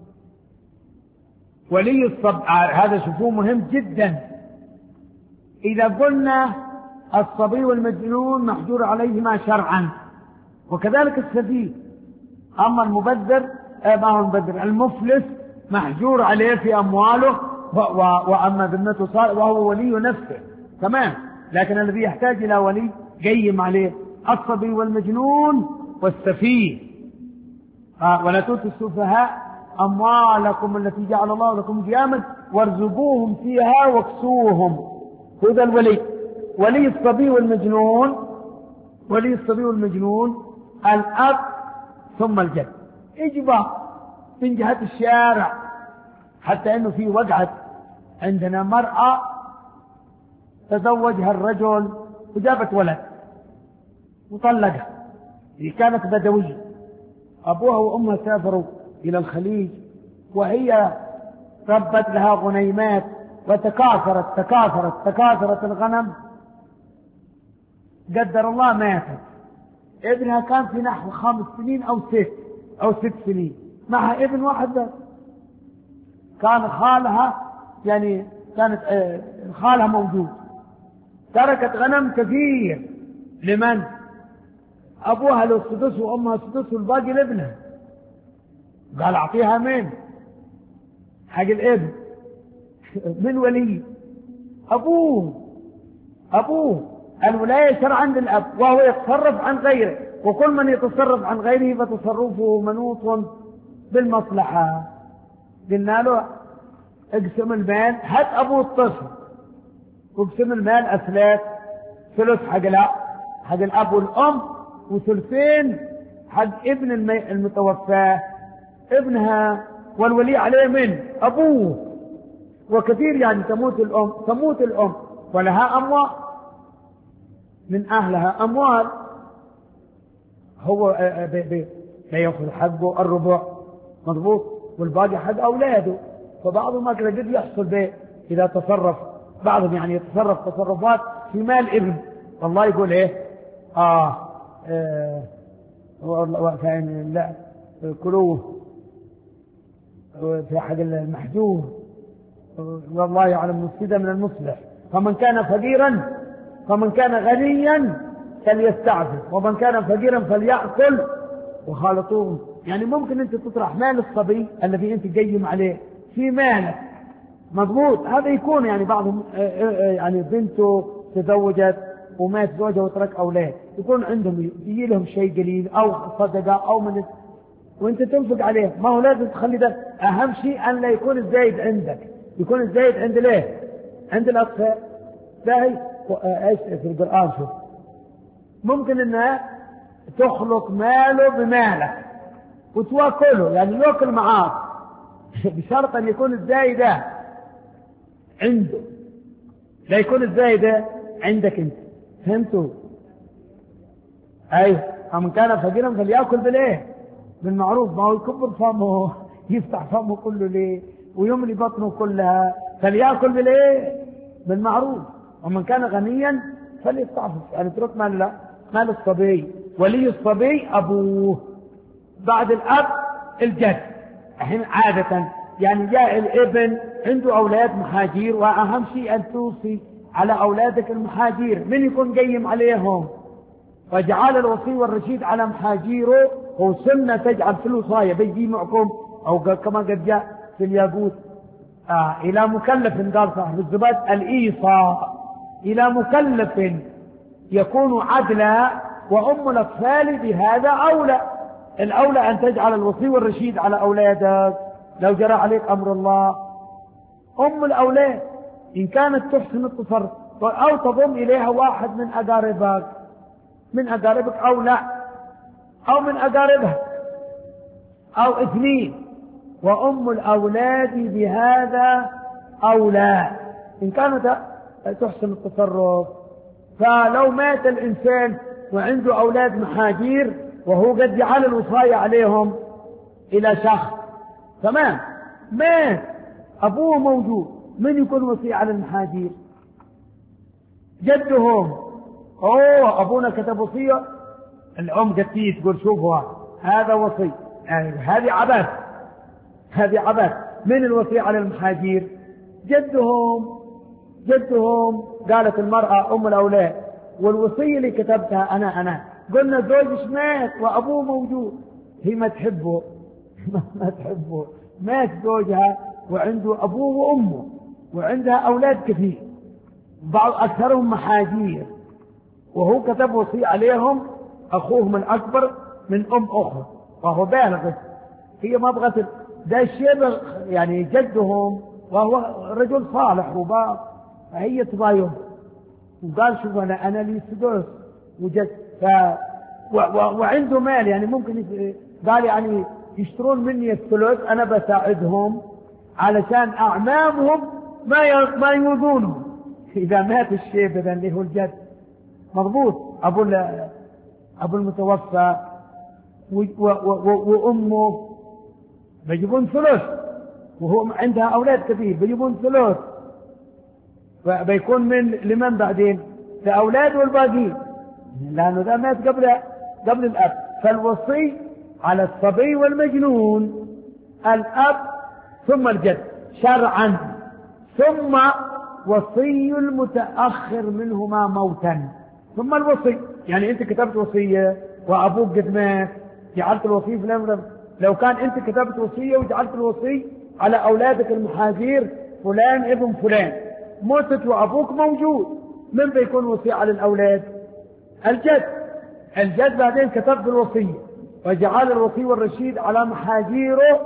ولي الصبي، هذا شوفوه مهم جدا. إذا قلنا الصبي والمجنون محجور عليهما شرعا، وكذلك السفيه. أما المبذر ما هو المبذر المفلس محجور عليه في أمواله، وأما ذمته صالح وهو ولي نفسه تمام، لكن الذي يحتاج إلى ولي قيم عليه الصبي والمجنون والسفيه. ولا تؤتوا السفهاء أموالكم التي جعل الله لكم قياما وارزقوهم فيها واكسوهم. هذا الولي. ولي الصبي والمجنون ولي الصبي والمجنون الأب ثم الجد إجبار من جهة الشارع، حتى أنه في وقعت عندنا مرأة تزوجها الرجل وجابت ولد وطلقها، هي كانت بدوية، أبوها وأمها سافروا إلى الخليج، وهي ربت لها غنيمات وتكاثرت تكاثرت تكاثرت الغنم. قدر الله ماتت، ابنها كان في نحو خمس سنين أو ست أو ست سنين، معها ابن واحد بس. كان خالها يعني كانت آه خالها موجود، تركت غنم كثير لمن؟ أبوها له السدس وأمها السدس والباقي لابنها. قال أعطيها من حق الابن من ولي أبوه أبوه الولاية شرعا للأب، وهو يتصرف عن غيره، وكل من يتصرف عن غيره فتصرفه منوط بالمصلحة. قلنا له اقسم المال، هات أبوه الطفل واقسم المال أثلاث، ثلث حق الأب حق الأب والأم، وثلثين حق ابن المتوفى ابنها، والولي عليه من أبوه. وكثير يعني تموت الأم تموت الأم ولها أموال من أهلها أموال، هو لا يأخذ حقه الربع مضبوط والباقي حق أولاده. فبعضهم ما قد يحصل به إذا تصرف، بعضهم يعني يتصرف تصرفات في مال ابن، والله يقول إيه آه, آه فإن لا كلوه في حق المحجور والله يعلم مفسدا من المصلح. فمن كان فقيرا فمن كان غنيا فليستعفف، ومن كان فقيرا فليأكل وخالطوهم. يعني ممكن انت تطرح مال الصبي الذي انت قيم عليه في مالك مضبوط، هذا يكون يعني بعضهم يعني بنته تزوجت ومات زوجها وترك اولاد، يكون عندهم يجي لهم شيء قليل او صدقه او من، وانت تنفق عليه. ما هو لازم تخلي ده اهم شيء، ان لا يكون الزايد عندك، يكون الزايد عند ليه عند الاطفال. ده ايش في القرآن شوف ممكن انها تخلط ماله بمالك وتواكله، يعني ياكل معاك بشرط ان يكون الزايد عنده، لا يكون الزايد عندك انت. فهمتوا؟ ايوه. فمن كان فقيرا فليأكل بالايه بالمعروف. ما هو يكبر فمه يفتح فمه كله ليه ويملي بطنه كلها، فليأكل بالايه بالمعروف. ومن كان غنيا فليستعفف، يعني اترك مال لا مال الصبي. ولي الصبي أبوه، بعد الأب الجد. الحين عادة يعني جاء الابن عنده أولاد محاجير، وأهم شيء أن توصي على أولادك المحاجير من يكون قيم عليهم، وجعل الوصي والرشيد على محاجيره. هو سنة تجعل في الوصاية بيجي معكم أو كما قد جاء في الياقوت آه إلى مكلف، قال صاحب الزباد الإيصاء إلى مكلف يكون عدلا، وأم الأطفال بهذا أولى. الأولى أن تجعل الوصي والرشيد على أولادك لو جرى عليك أمر الله. أم الأولاد إن كانت تحسن التصرف أو تضم إليها واحد من أقاربك من أقاربك أو لا، أو من أقاربها، أو اثنين، وأم الأولاد بهذا أولى إن كانت تحسن التصرف. فلو مات الإنسان وعنده أولاد محاجير وهو قد جعل الوصاية عليهم إلى شخص، تمام، مات أبوه موجود، من يكون وصي على المحاجير؟ جدهم. أوه أبونا كتب وصية، الأم قتيه تقول شوفوا هذا وصي، يعني هذه عبث، هذه عبث. من الوصي على المحاجير؟ جدهم. جدهم. قالت المرأة أم الأولاد والوصية اللي كتبتها أنا أنا قلنا زوجش مات وأبوه موجود، هي ما تحبه ما تحبه، مات زوجها وعنده أبوه وأمه وعندها أولاد كثير، بعض أكثرهم محاجير، وهو كتب وصية عليهم أخوهم الأكبر من أم أخرى، وهو بالغ، هي ما بغت ده الشيء يعني جدهم، وهو رجل صالح وبار، فهي تضايقه وقال شوف أنا أنا لي سدس وجد ف و... و... وعنده مال، يعني ممكن يت... قال يعني يشترون مني الثلث، أنا بساعدهم علشان أعمامهم ما ي... ما يوذونهم إذا مات الشيب إذا اللي هو الجد مضبوط، أبو ال... أبو المتوفى و... و... و... وأمه بيجيبون ثلث، وهو عندها أولاد كثير بيجيبون ثلث، فبيكون من لمن بعدين؟ لأولاد والباقين، لأنه ذا مات قبل قبل الأب. فالوصي على الصبي والمجنون الأب ثم الجد شرعا، ثم وصي المتأخر منهما موتا، ثم الوصي. يعني أنت كتبت وصية وأبوك قد مات، جعلت الوصي في الأمر. لو كان أنت كتبت وصية وجعلت الوصي على أولادك المحاجير فلان ابن فلان، موتت وأبوك موجود، من بيكون وصي على الأولاد؟ الجد. الجد بعدين كتب الوصية وجعل الوصي والرشيد على محاجيره،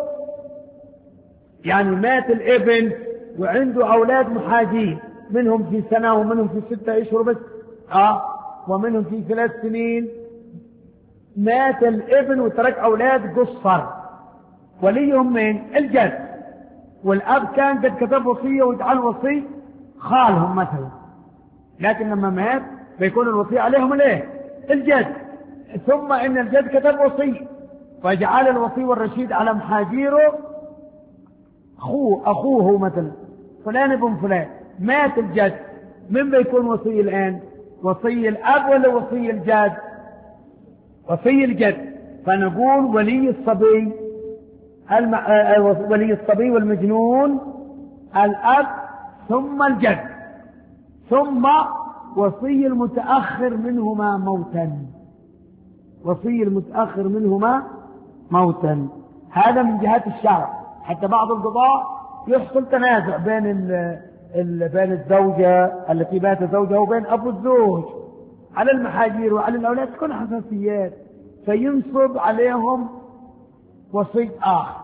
يعني مات الابن وعنده أولاد محاجير، منهم في سنة ومنهم في ستة أشهر بس، آه ومنهم في ثلاث سنين. مات الابن وترك أولاد قصر، وليهم من الجد. والأب كان قد كتب وصية وجعل وصي خالهم مثلا، لكن لما مات بيكون الوصي عليهم ليه؟ الجد. ثم إن الجد كتب وصي وجعل الوصي والرشيد على محاجيره أخوه أخوه مثلا فلان ابن فلان، مات الجد، من بيكون وصي الآن؟ وصي الأب ولا وصي الجد؟ وصي الجد. فنقول ولي الصبي الم... ولي الصبي والمجنون الأب ثم الجد، ثم وصي المتأخر منهما موتا، وصي المتأخر منهما موتا. هذا من جهة الشرع. حتى بعض القضاء يحصل تنازع بين ال... ال... بين الزوجة التي بات زوجها وبين أبو الزوج على المحاجير وعلى الأولاد، تكون حساسيات، فينصب عليهم وصي آخر.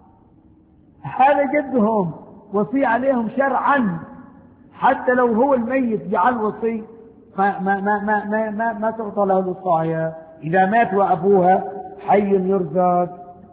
هذا جدهم وصي عليهم شرعا، حتى لو هو الميت جعل وصي ما ما ما ما ما, ما, ما تعطى له الوصايا إذا مات وأبوها حي يرزق.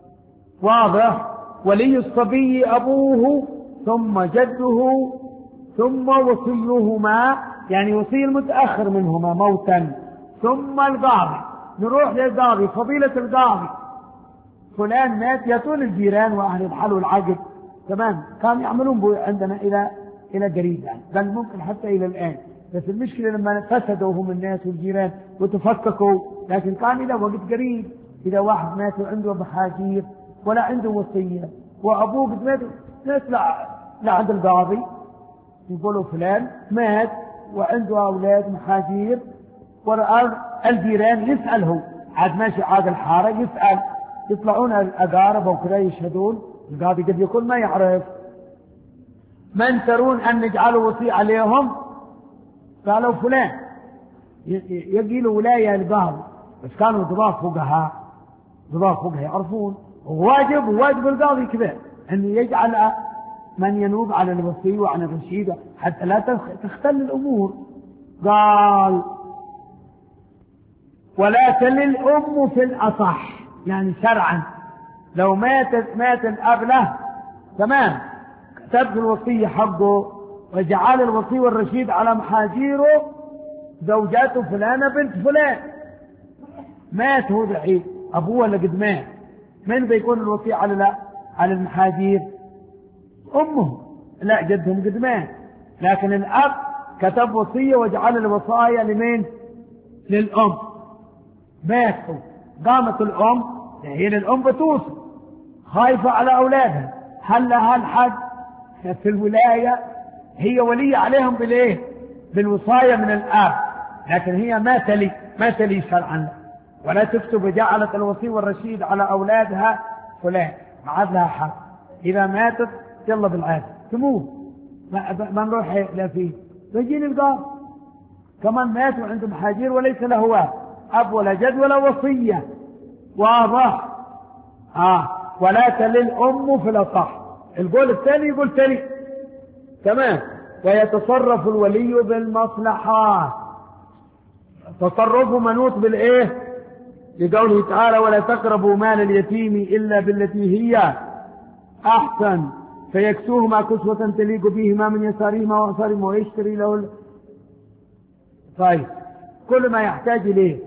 واضح؟ ولي الصبي أبوه ثم جده ثم وصيهما، يعني وصي المتأخر منهما موتا، ثم القاضي. نروح للقاضي، فضيلة القاضي فلان مات، يأتون الجيران وأهل الحل والعقد، تمام، كانوا يعملون بو عندنا إلى إلى قريب يعني، بل ممكن حتى إلى الآن، بس المشكلة لما فسدوا هم الناس والجيران وتفككوا، لكن كان إلى وقت قريب إذا واحد مات وعنده محاجير ولا عنده وصية وأبوه قد مات، نطلع لعند القاضي يقولوا فلان مات وعنده أولاد محاجير، ورأى الجيران يسأله عاد ماشي عاد الحارة يسأل، يطلعون الأقارب وكذا يشهدون، القاضي قد يكون ما يعرف. من ترون أن نجعله وصي عليهم؟ قالوا فلان، يجي له ولاية القاضي، بس كانوا ضباط فقهاء، ضباط فقهاء يعرفون واجب واجب القاضي كذا أن يجعل من ينوب على الوصي وعن الرشيد حتى لا تختل الأمور، قال ولا تلي الأم في الأصح، يعني شرعا لو ماتت مات الأب له تمام، كتبت الوصية حقه وجعل الوصي والرشيد على محاجيره زوجاته فلانة بنت فلان، مات هو دحين أبوه اللي قد مات، من بيكون الوصي على لا على المحاجير؟ أمه، لا جدهم قد مات، لكن الأب كتب وصية وجعل الوصايا لمين؟ للأم. ماتوا قامت الأم، هي الأم بتوصي خايفة على أولادها، هل لها الحق في الولاية؟ هي ولية عليهم بالإيه؟ بالوصاية من الآب، لكن هي ما تلي ما تلي شرعا، ولا تكتب جعلت الوصي والرشيد على أولادها فلان، ما عاد لها حق. إذا ماتت يلا بالعادة تموت، ما, ما نروح لا فيه بيجين القاضي كمان مات وعنده محاجير وليس له أب ولا جد ولا وصية، واضح؟ آه ولا تلي الأم في الأصح. القول الثاني يقول تلي تمام. ويتصرف الولي بالمصلحات، تصرفه منوط بالإيه؟ لقوله تعالى ولا تقربوا مال اليتيم إلا بالتي هي أحسن فيكسوهما كسوة تليق بهما من يسارهما وأسارهما ويشتري له ال... طيب كل ما يحتاج إليه.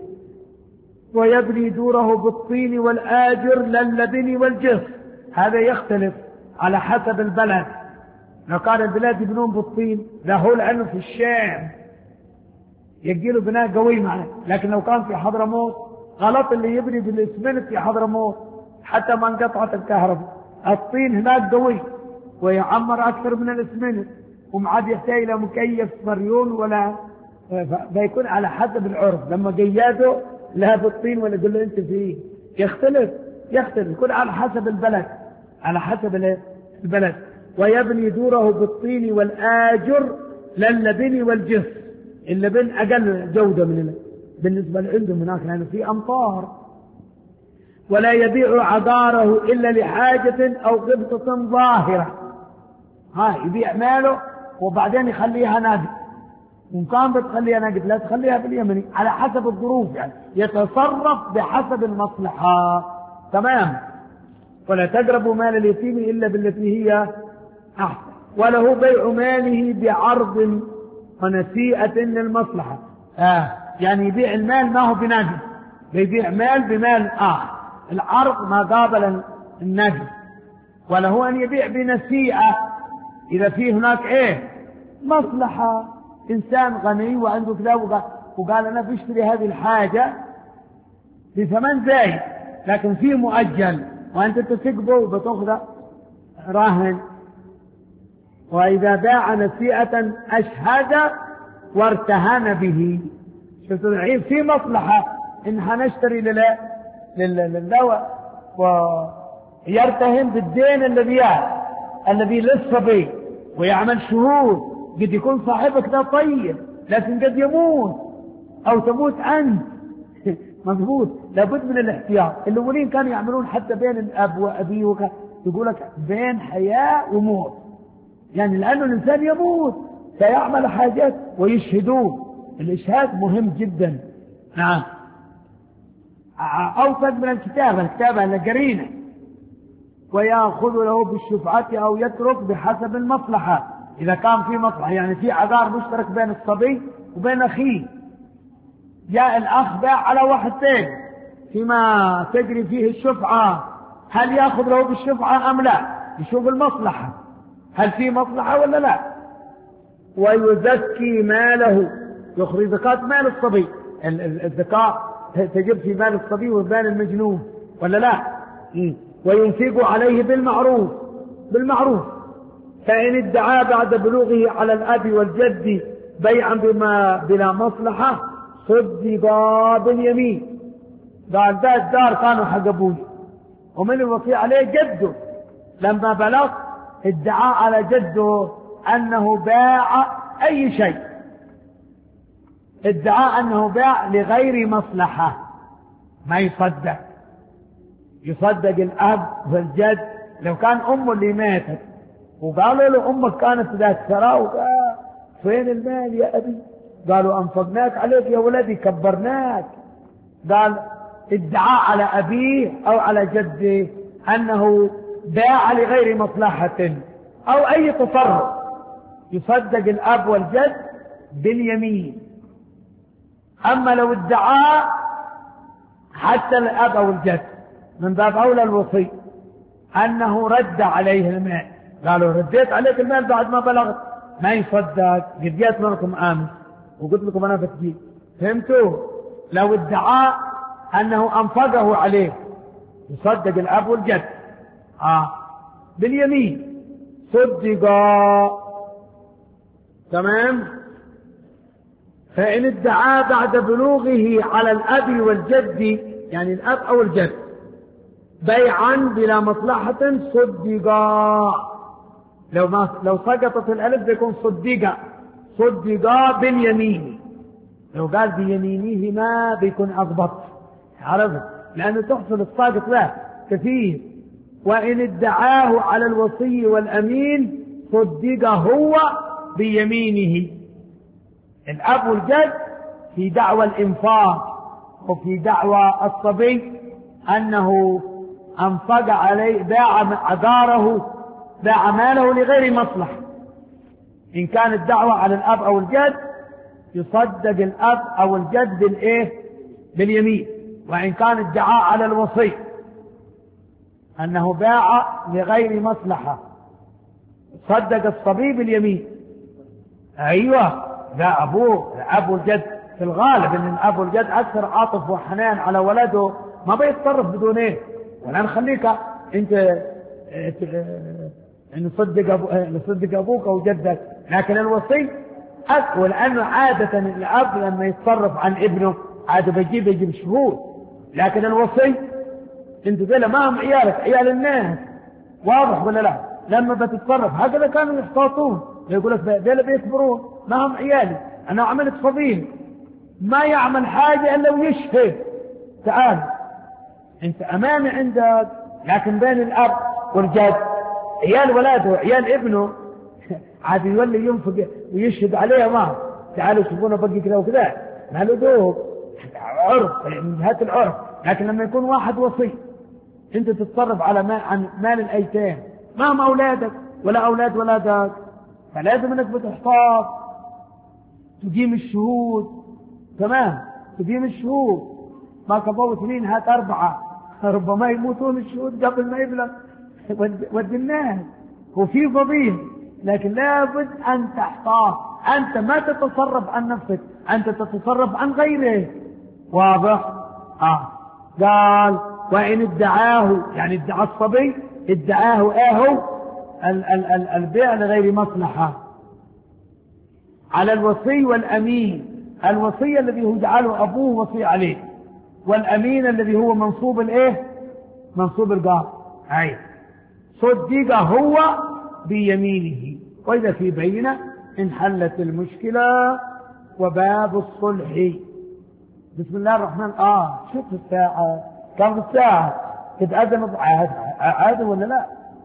ويبني دوره بالطين والآجر للبن والجص، هذا يختلف على حسب البلد. لو كان البلاد يبنون بالطين لا هو لأنه في الشام يجيله بناء قوي معه، لكن لو كان في حضرموت غلط اللي يبني بالإسمنت في حضرموت حتى ما انقطعت الكهرباء، الطين هناك قوي ويعمر أكثر من الإسمنت ومعاد يحتاج إلى مكيف مريون ولا، فيكون على حسب العرف. لما قياده لا بالطين ولا يقول له أنت فيه، يختلف يختلف يكون على حسب البلد على حسب البلد. ويبني دوره بالطين والآجر للبن والجص، اللبن أقل جودة من اللبن بالنسبة لعندهم هناك لأنه في أمطار. ولا يبيع عقاره إلا لحاجة أو قبطة ظاهرة، ها يبيع ماله وبعدين يخليها ناقد، وإن كان بتخليها ناقد لا تخليها باليمني على حسب الظروف، يعني يتصرف بحسب المصلحة تمام. ولا تقربوا مال اليتيم إلا بالتي هي أحسن. وله بيع ماله بعرض ونسيئة للمصلحة، آه يعني يبيع المال ما هو بنقد، بيبيع مال بمال آخر، العرض ما قابل النقد. وله أن يبيع بنسيئة إذا فيه هناك إيه مصلحة، إنسان غني وعنده كذا وقال أنا بشتري هذه الحاجة بثمن زايد لكن فيه مؤجل وأنت تسقبه وبتأخذ راهن. وإذا باع نسيئة أشهد وارتهن به، شفتوا الحين في مصلحة إن هنشتري للدواء ويرتهن بالدين الذي الذي للصبي ويعمل شهود، قد يكون صاحبك ده طيب لكن قد يموت أو تموت أنت مضبوط. لابد من الاحتياط. الأولين كانوا يعملون حتى بين الأب وأبيه وك... يقولك بين حياة وموت، يعني لأنه الإنسان يموت سيعمل حاجات ويشهدوه، الإشهاد مهم جدا. نعم أوفق من الكتابة، الكتابة لقرينة. ويأخذ له بالشفعة أو يترك بحسب المصلحة، إذا كان في مصلحة يعني في عقار مشترك بين الصبي وبين أخيه، جاء الأخ باع على واحد ثاني فيما تجري فيه الشفعة، هل يأخذ له بالشفعة أم لا؟ يشوف المصلحة هل في مصلحة ولا لا. ويزكي ماله، يخرج زكاة مال الصبي، الزكاة تجب في مال الصبي ومال المجنون ولا لا. وينفق عليه بالمعروف بالمعروف فإن ادعى بعد بلوغه على الأب والجد بيعا بما بلا مصلحة صدقا باليمين، قال ده الدار كانوا حق أبوي ومن الوصي عليه جده، لما بلغ ادعى على جده أنه باع أي شيء، ادعى أنه باع لغير مصلحة ما يصدق. يصدق الأب والجد. لو كان أمه اللي ماتت وقالوا له أمك كانت ذات ثراء وقال فين المال يا أبي قالوا أنفقناك عليك يا ولدي، كبرناك. قال ادعاء على أبيه أو على جده أنه باع لغير مصلحة أو أي تصرف يصدق الأب والجد باليمين. أما لو ادعى حتى الأب أو الجد من باب أولى الوصي أنه رد عليه المال، قالوا رديت عليك المال بعد ما بلغت، ما يصدق. قد جيت منكم آمس وقلت لكم أنا بتجيب، فهمتوا؟ لو ادعى أنه أنفقه عليه يصدق الأب والجد آه باليمين، صدقا. تمام. فإن ادعى بعد بلوغه على الأب والجد، يعني الأب أو الجد، بيعا بلا مصلحة صدقا. لو ما لو سقطت الألف بيكون صدقا، صدقا باليمين. لو قال بيمينهما بيكون أضبط، عرفت؟ لأنه تحصل الساقط له كثير. وإن ادعاه على الوصي والأمين صدق هو بيمينه. الأب والجد في دعوى الإنفاق وفي دعوى الصبي أنه أنفق عليه، باع عذاره، باع ماله لغير مصلحة. إن كانت الدعوة على الأب أو الجد يصدق الأب أو الجد بالإيه؟ باليمين. وإن كان الدعاء على الوصي أنه باع لغير مصلحة صدق الصبي باليمين. أيوة، لا أبوه الأب والجد في الغالب أن الأب والجد أكثر عاطف وحنان على ولده، ما بيتصرف بدون إيه، ولا نخليك أنت نصدق أبو... نصدق أبوك أو جدك. لكن الوصي أكثر، لأنه عادة الأب لما يتصرف عن ابنه عادة بيجيب يجيب شهود. لكن الوصي انت ذيلا ما هم عيالك، عيال الناس، واضح ولا لا؟ لما بتتصرف هكذا كانوا يحتاطون، يقول لك ذيلا بيكبرون، ما هم عيالي، انا عملت فضيل، ما يعمل حاجة الا ويشهد. تعال انت امانة عندك. لكن بين الاب والجد عيال ولاده وعيال ابنه عاد يولي ينفق ويشهد عليه، ما تعالوا شوفونا بقي كذا وكذا، ما له دوب، عرف من جهة العرف. لكن لما يكون واحد وصي انت تتصرف على مال عن مال الايتام، ما هم اولادك ولا اولاد ولادك، فلازم انك بتحتاط، تقيم الشهود. تمام، تقيم الشهود. ما كفوا اثنين هات اربعه، ربما يموتون الشهود قبل ما يبلغ ود الناس. وفي فضيل، لكن لابد ان تحتاط. انت ما تتصرف عن نفسك، انت تتصرف عن غيره. واضح؟ اه قال وإن ادعاه، يعني ادعى الصبي، ادعاه اهو البيع لغير مصلحة على الوصي والأمين. الوصي الذي هو جعله أبوه وصي عليه، والأمين الذي هو منصوب الايه؟ منصوب القاضي. أي صدق هو بيمينه. وإذا في بينة انحلت المشكلة وباب الصلح. بسم الله الرحمن. آه شوف الساعة كم الساعة؟ تتأذن عاد عاد ولا لا؟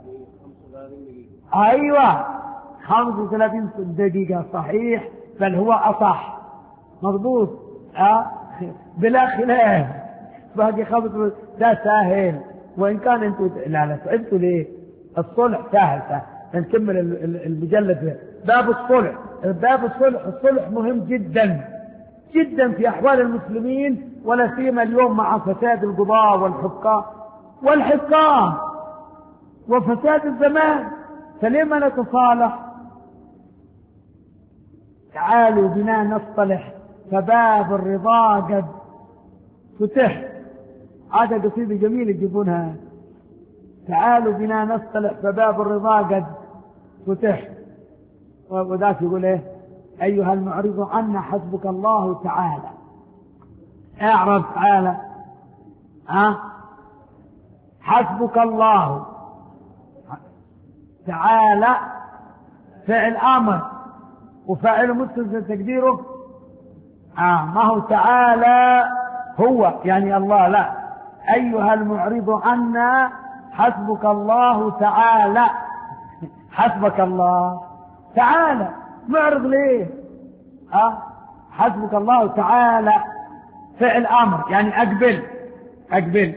أيوة خمسة وثلاثين دقيقة صحيح، بل هو أصح مضبوط. آه بلا خلاف. باقي خمسة، ده سهل. وإن كان أنتوا لا لا سألتوا ليه؟ الصلح سهل سهل. نكمل المجلد. باب الصلح. باب الصلح، الصلح مهم جدا جدا في أحوال المسلمين، ولا سيما اليوم مع فساد القضاء والحكام والحكام وفساد الزمان. فلما نتصالح؟ تعالوا بنا نصطلح فباب الرضا قد فتح. هذا قصيدة جميلة يجيبونها. تعالوا بنا نصطلح فباب الرضا قد فتح. وذاك يقول ايه؟ أيها المعرض عنا حسبك الله تعالى. اعرف تعالى. ها حسبك الله تعالى فعل امر وفاعل متصل تقديره آه ما هو تعالى هو يعني الله، لا. أيها المعرض عنا حسبك الله تعالى. حسبك الله تعالى. معرض ليه؟ أه؟ حسبك الله تعالى فعل أمر، يعني أقبل أقبل.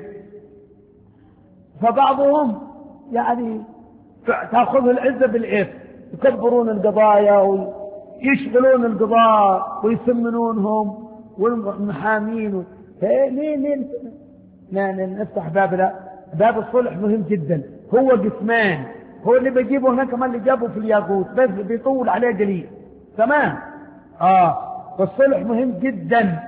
فبعضهم يعني تأخذ العزة بالإثم، يكبرون القضايا ويشغلون القضاء ويسمنونهم والمحامين. ليه ليه نفتح باب؟ لا، باب الصلح مهم جدا. هو قسمان، هو اللي بيجيبه هناك كمان اللي جابه في الياقوت، بس بيطول عليه قليل. تمام. اه والصلح مهم جدا.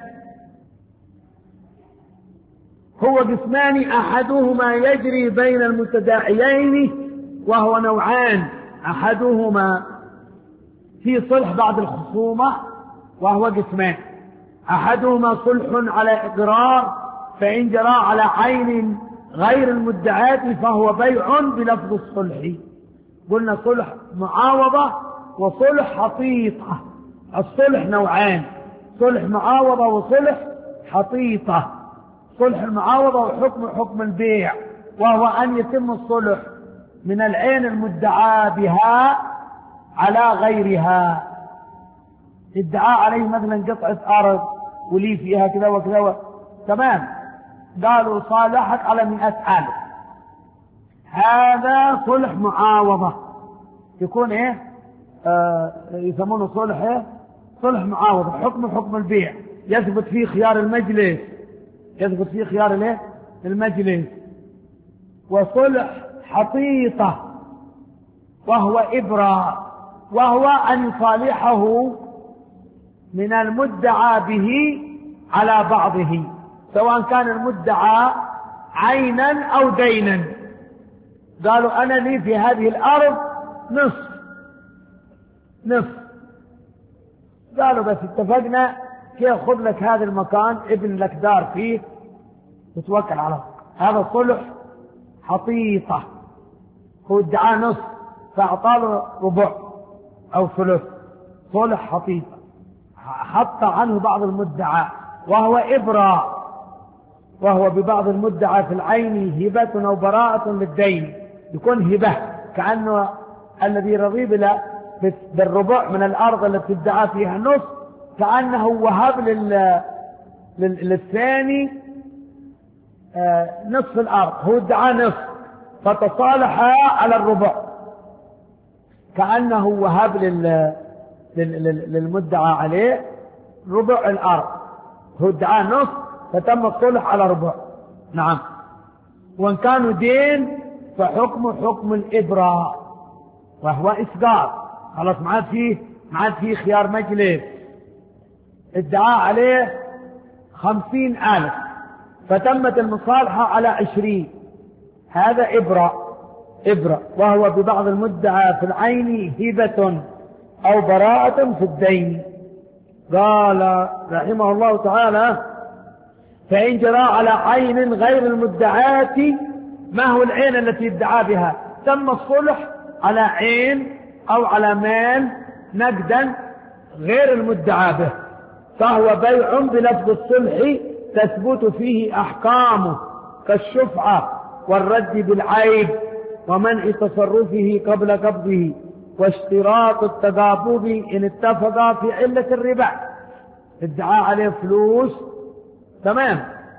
هو قسمان أحدهما يجري بين المتداعيين وهو نوعان. أحدهما في صلح بعد الخصومة وهو قسمان. أحدهما صلح على إقرار، فإن جرى على عين غير المدعاة فهو بيع بلفظ الصلح. قلنا صلح معاوضة وصلح حطيطة. الصلح نوعان، صلح معاوضة وصلح حطيطة. صلح المعاوضة وحكم حكم البيع، وهو أن يتم الصلح من العين المدعى بها على غيرها. ادعاء عليه مثلا قطعة أرض ولي فيها كذا وكذا، تمام، قالوا صالحك على مئة ألف، هذا صلح معاوضة، يكون ايه آه يسمونه صلح ايه صلح معاوضة. حكم حكم البيع، يثبت فيه خيار المجلس، يثبت فيه خيار الايه المجلس. وصلح حطيطة وهو إبراء، وهو أن يصالحه من المدعى به على بعضه، سواء كان المدعى عينا أو دينا. قالوا أنا لي في هذه الأرض نصف نصف، قالوا بس اتفقنا كيف خذ لك هذا المكان، ابن لك دار فيه وتوكل على الله. هذا صلح حطيطة، هو ادعى نصف فأعطاه ربع أو ثلث، صلح حطيطة، حط عنه بعض المدعى. وهو إبراء، وهو ببعض المدعى في العين هبة أو براءة للدين، يكون هبة كأنه الذي رضي بالربع من الأرض التي ادعى فيها النصف، كأنه وهب لل... للثاني نصف الأرض، هو ادعى نصف فتصالح على الربع، كأنه وهب لل... لل... للمدعى عليه ربع الأرض، هو ادعى نصف فتم الصلح على ربع. نعم. وإن كانوا دين فحكم حكم الإبراء، وهو إسقاط، خلاص ما عاد فيه ما عاد فيه خيار مجلس. ادعى عليه خمسين ألف فتمت المصالحة على عشرين، هذا إبراء إبراء وهو ببعض المدعى في العين هبة أو براءة في الدين. قال رحمه الله تعالى: فإن جرى على عين غير المدعاة، ما هو العين التي ادعى بها؟ تم الصلح على عين أو على مال نقدا غير المدعى به، فهو بيع بلفظ الصلح تثبت فيه أحكامه كالشفعة والرد بالعيب ومنع تصرفه قبل قبضه واشتراط التقابض إن اتفقا في علة الربا. ادعى عليه فلوس، تمام،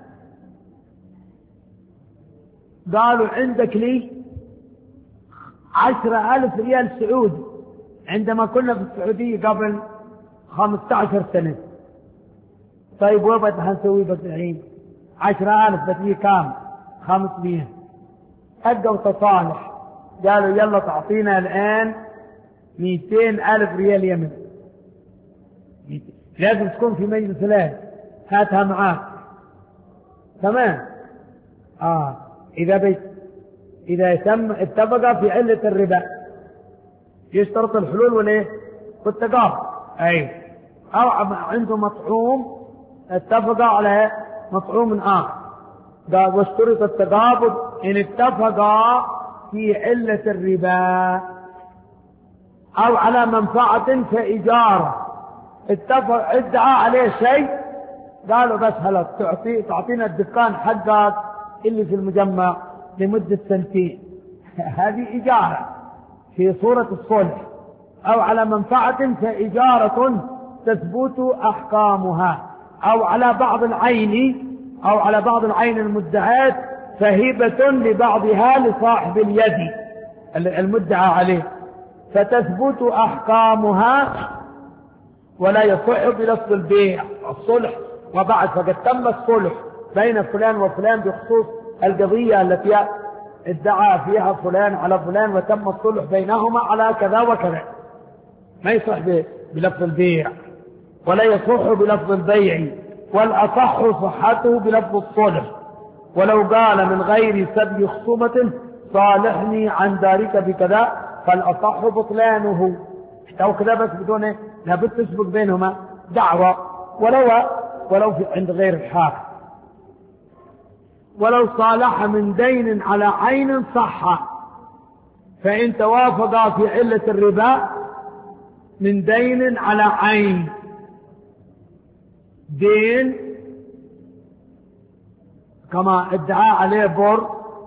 قالوا عندك لي عشرة ألف ريال سعودي، عندما كنا في السعودية قبل خمسة عشر سنة. طيب وين هنسوي بس الحين؟ عشرة ألف بتجي كام؟ خمسمية. أدوا تصالح، قالوا يلا تعطينا الآن مئتين ألف ريال يمن، لازم تكون في مجلس الآن، هاتها معاك، تمام. آه إذا بيت إذا تم اتفق في علة الربا، يشترط الحلول ولا والتقابض، أي أو عنده مطعوم اتفق على مطعوم آخر، قال واشترط التقابض إن اتفقا في علة الربا أو على منفعة كإجارة. اتفق ادعى عليه شيء، قالوا بس هلا تعطي تعطينا الدكان حقك اللي في المجمع لمدة سنتين هذه إجارة في صورة الصلح. أو على منفعة كإجارة تثبت أحكامها، أو على بعض العين أو على بعض العين المدعاة فهبة لبعضها لصاحب اليد المدعى عليه، فتثبت أحكامها ولا يصح بلفظ البيع الصلح وبعد، فقد تم الصلح بين فلان وفلان بخصوص القضية التي ادعى فيها فلان على فلان، وتم الصلح بينهما على كذا وكذا، ما يصح بلفظ البيع ولا يصح بلفظ البيع، والأصح صحته بلفظ الصلح. ولو قال من غير سبي خصومة صالحني عن ذلك بكذا فالأصح بطلانه، أو كذا بس بدون لابد تسبق بينهما دعوة ولو ولو في عند غير الحاكم. ولو صالح من دين على عين صح، فإن توافقا في علة الربا من دين على عين، دين كما ادعى عليه بر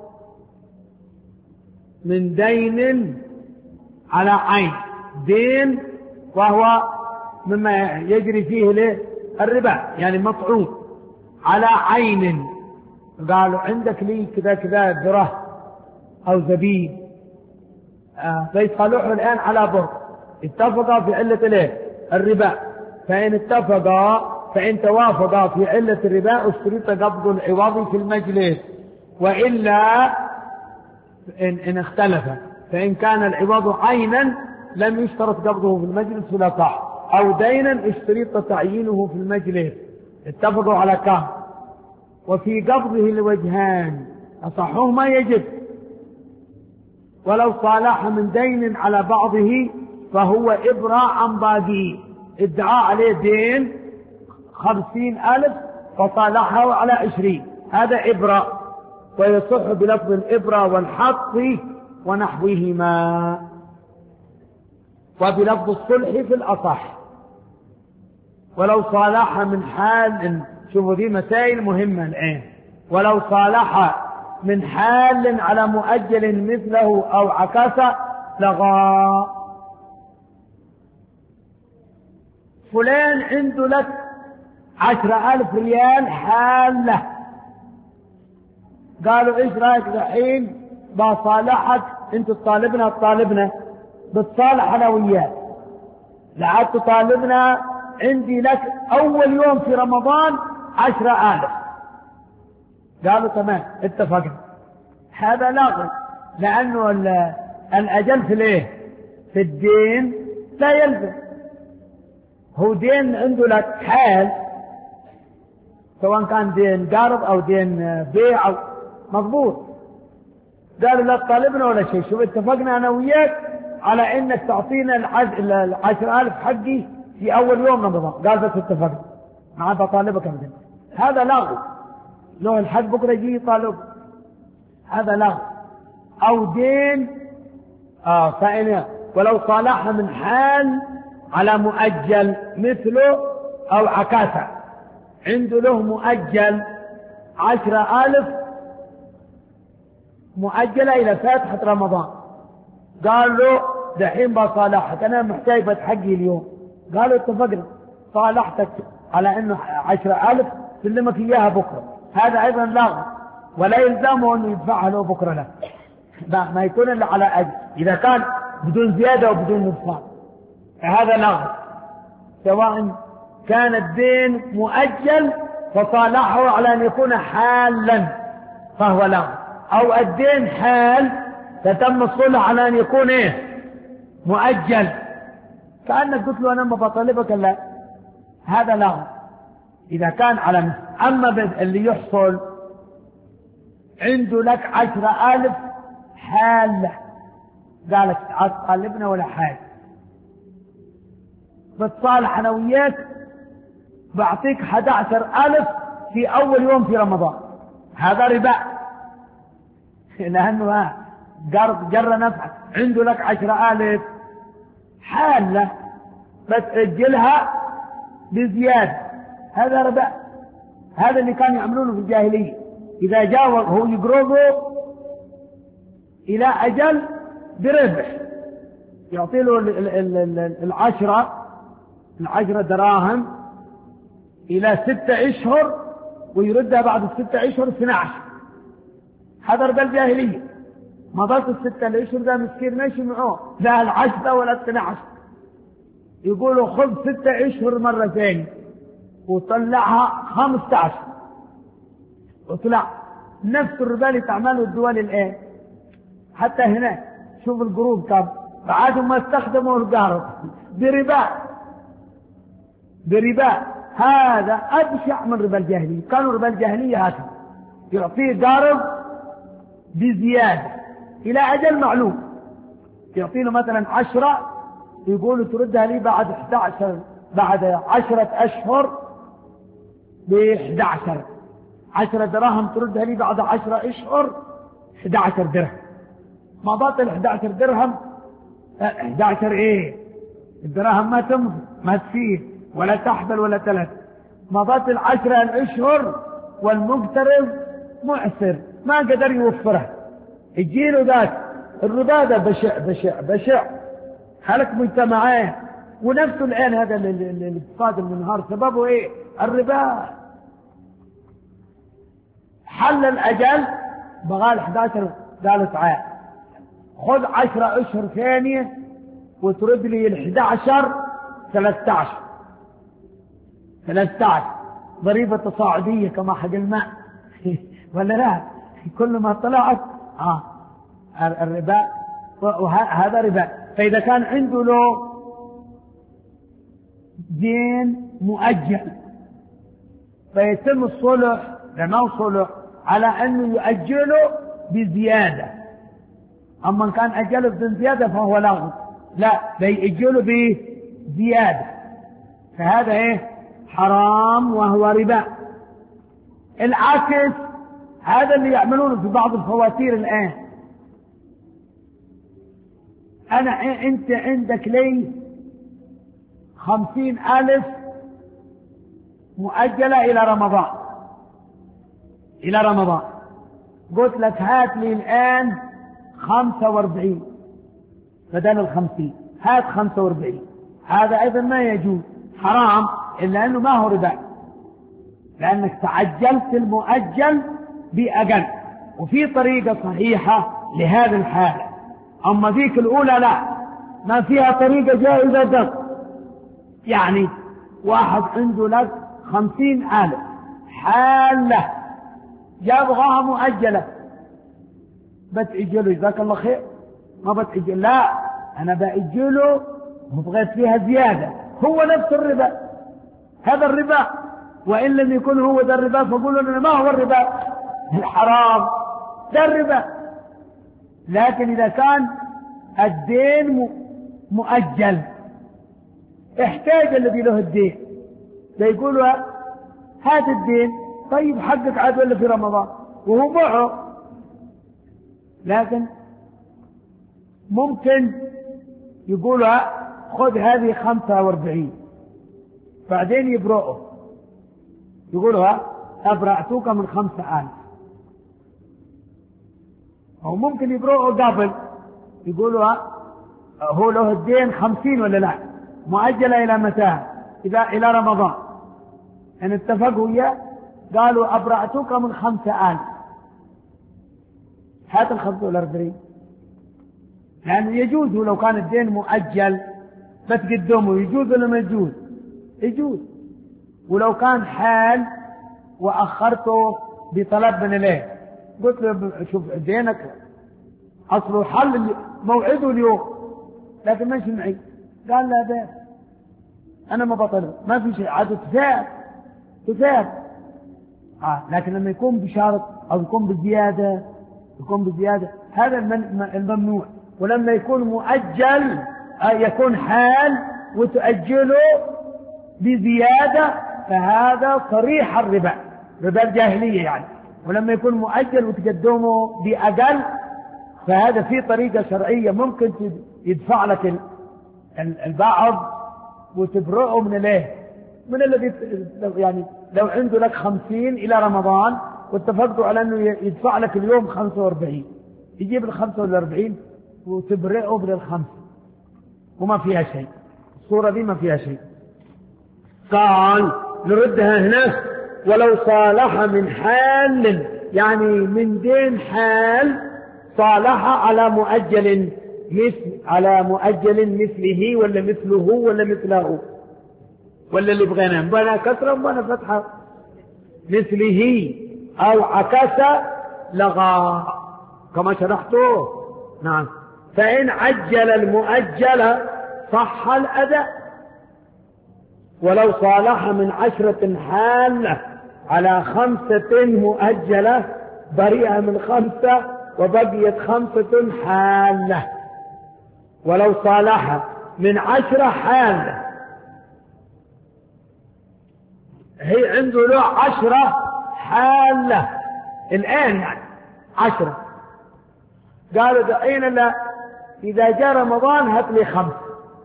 من دين على عين، دين وهو مما يجري فيه له الربا يعني مطعوم على عين، قالوا عندك لي كذا كذا ذره أو زبيب، آه فيصالحوا الآن على بر، اتفقا في علة له الربا، فإن اتفقا فإن توافقا في علة الربا اشترط قبض العوض في المجلس، وإلا إن, إن اختلف، فإن كان العوض عينا لم يشترط قبضه في المجلس ولا صح، أو دينا اشترط تعيينه في المجلس، اتفقوا على كام. وفي قبضه الوجهان أصحهما يجب. ولو صالح من دين على بعضه فهو إبراء عن باقي، ادعى عليه دين خمسين ألف فصالحه على عشرين، هذا إبراء، ويصح بلفظ الإبراء والحط ونحوهما، وبلفظ الصلح في الأصح. ولو صالح من حال، شوفوا دي مسائل مهمة الآن، ولو صالح من حال على مؤجل مثله أو عكس لغى. فلان عنده لك عشرة ألف ريال حالة، قالوا إيش رأيك الحين بصالحك، أنت تطالبنا تطالبنا بتصالح أنا وياك، لعاد تطالبنا عندي لك أول يوم في رمضان عشرة آلاف، قالوا تمام اتفقنا. هذا لغو، لأنه الأجل في الايه في الدين لا يلزم، هو دين عنده لك حال، سواء كان دين قرض أو دين بيع أو مضبوط، قالوا لا تطالبنا ولا شيء، شوف اتفقنا أنا وياك على إنك تعطينا العشر آلاف حقي في أول يوم رمضان، قال بس اتفقنا ما عاد أطالبك أبدا، هذا لغو، لو الحق بكرة يجي يطالب، هذا لغو. أو دين آه فإن ولو صالح من حال على مؤجل مثله أو عكاسة، عنده له مؤجل عشرة ألف مؤجلة إلى فاتحة رمضان، قال له دحين بصالحك أنا محتاج بتحقي اليوم، قالوا اتفقنا صالحتك على أنه عشرة ألف سلمك إياها بكرة، هذا أيضا لغو، ولا يلزمه أنه يدفعها له بكرة له، ما يكون إلا على أجل، إذا كان بدون زيادة وبدون نقصان هذا لغو، سواء كان الدين مؤجل فصالحه على أن يكون حالا فهو لغو، أو الدين حال فتم الصلح على أن يكون إيه مؤجل، كأنك قلت له أنا ما بطالبك لا، هذا لغو إذا كان على مثل. أما اللي يحصل عنده لك عشرة ألف حالة، قالت طالبنا ولا حال، بتصالح أنا وياك بعطيك أحد عشر ألف في أول يوم في رمضان، هذا ربا، لأنه قرض جر نفع، عنده لك عشرة ألف حالة بس أجلها بزيادة، هذا ربا، هذا اللي كانوا يعملونه في الجاهلية، إذا جاء هو يقرضه إلى أجل بربح، يعطي له العشرة العشرة دراهم إلى ستة أشهر ويردها بعد الستة أشهر اثني عشر. هذا ربا الجاهلية. مضت الستة الأشهر ده مسكين ماشي معه لا العشرة ولا الاثنى عشر. يقولوا خذ ستة أشهر مرة ثانية وطلعها خمسة عشر وطلع نفس الربا اللي تعمله الدول الآن. حتى هناك شوف القروض كم بعد ما استخدموا القرض بربا بربا. هذا أبشع من ربا الجاهلية. كانوا ربا الجاهلية هكذا يعطيه قرض بزيادة إلى أجل معلوم. يعطينه مثلا عشرة يقولوا تردها لي بعد أحد عشر بعد عشرة أشهر بإحدى عشر. عشرة دراهم تردها لي بعد عشرة أشهر أحد عشر درهم. ما باطل أحد عشر درهم. أحد عشر إيه الدراهم ما تمضي ما تفيد ولا تحبل ولا تلت. ما باطل عشرة الأشهر والمقترض معسر ما قدر يوفرها. يجيله ذاك الربا ده بشع بشع بشع حالك مجتمعين. ونفسه الآن هذا الاقتصاد المنهار سببه إيه؟ الربا. حل الأجل بغال أحد عشر قالوا تعال خذ عشرة أشهر ثانية وترد لي الأحد عشر ثلاثة عشر ثلاثة عشر ضريبة تصاعدية كما حق الماء ولا لا؟ كل ما طلعت آه الربا وهذا ربا. فإذا كان عنده له دين مؤجل فيتم الصلح لما صلح على أنه يؤجله بزيادة. أما كان أجله بدون زيادة فهو لغو. لا بيأجله بزيادة فهذا إيه حرام وهو ربا. العكس هذا اللي يعملونه في بعض الفواتير الآن. أنا أنت عندك لي خمسين ألف مؤجلة إلى رمضان إلى رمضان قلت لك هات لي الآن خمسة واربعين بدل الخمسين هات خمسة واربعين. هذا أيضا ما يجوز حرام إلا أنه ما هو ربا لأنك تعجلت المؤجل بأقل. وفي طريقة صحيحة لهذه الحالة. أما ذيك الأولى لا ما فيها طريقة جائزة دق. يعني واحد عنده لك خمسين ألف حالة يبغاها مؤجلة بتأجله جزاك الله خير ما بتأجل لا أنا بأجله وبغيت فيها زيادة. هو نفس الربا هذا الربا. وإن لم يكن هو ذا الربا فقولوا لنا ما هو الربا الحرام ذا الربا. لكن إذا كان الدين مؤجل احتاج الذي له الدين فيقولوا هذا الدين طيب حقك عاد ولا في رمضان وهو معه. لكن ممكن يقولوا خذ هذه خمسة واربعين بعدين يبرؤوا يقولوا أبرأتوك من خمسة آلاف. أو ممكن يبرؤوا قبل يقولوا هو له الدين خمسين ولا لا مؤجلة إلى متى إذا إلى رمضان. إن اتفقوا إياه قالوا أبرأتوك من خمسة آلاف هات الخمسة والأربعين. لأنه يعني يجوز لو كان الدين مؤجل بتقدمه يجوز ولا ما يجوز يجوز. ولو كان حال وأخرته بطلب من إليه قلت له شوف دينك أصله حل موعده اليوم لكن ماشي معي قال لا بيه أنا ما بطلب ما في شيء عاد تثاب تثاب آه. لكن لما يكون بشرط أو يكون بزيادة يكون بزيادة هذا الممنوع. ولما يكون مؤجل آه يكون حال وتؤجله بزيادة فهذا صريح الربا ربا الجاهلية يعني. ولما يكون مؤجل وتقدمه بأقل فهذا في طريقة شرعية ممكن يدفع لك البعض وتبرئه من الايه من الذي يعني لو عنده لك خمسين إلى رمضان واتفقتوا على أنه يدفع لك اليوم خمسة واربعين يجيب الخمسة والاربعين وتبرئه من الخمسة وما فيها شيء. الصورة دي ما فيها شيء. قال نردها هنا ولو صالح من حال، يعني من دين حال صالح على مؤجل مثل على مؤجل مثله ولا مثله ولا مثله ولا اللي بغينا بنا كسرة بنا فتحة مثله أو عكس لغى كما شرحته. نعم. فإن عجل المؤجل صح الأداء. ولو صالح من عشرة حالة على خمسة مؤجلة بريئة من خمسة وبقيت خمسة حالة. ولو صالح من عشرة حالة، هي عنده له عشرة حالة الآن، يعني عشرة. قالوا دعينا لا إذا جاء رمضان هات لي خمسة.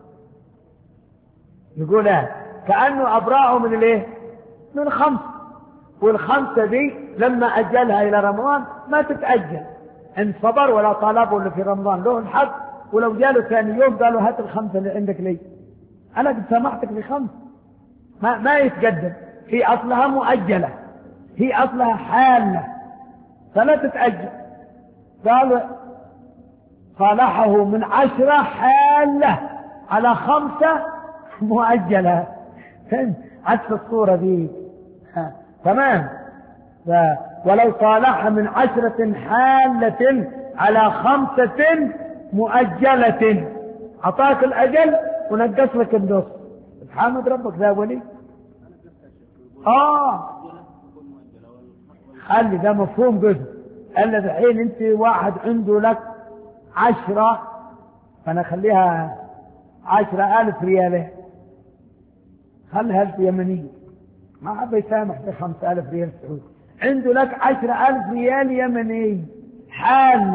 يقول اه كأنه أبرأه من الايه؟ من خمسة. والخمسة دي لما أجلها إلى رمضان ما تتأجل إن صبر ولا طلبه اللي في رمضان له الحق. ولو جاله ثاني يوم قالوا هات الخمسة اللي عندك لي، أنا قد سمحتك بخمسة، ما, ما يتقدم. هي أصلها مؤجلة، هي أصلها حالة فلا تتأجل. قالوا صالحه من عشرة حالة على خمسة مؤجلة. عكس الصورة دي. تمام. ولو صالح من عشرة حالة على خمسة مؤجلة أعطاك الأجل ونقص لك النص. حامد ربك ذا ولي. آه خلي ده مفهوم جزء. قال الحين أنت واحد عنده لك عشرة، فأنا خليها عشرة ألف ريالة، خلها ألف يمنية، ما حب يسامح في خمسة ألف ريال سعودي. عنده لك عشرة ألف ريال يمني حال.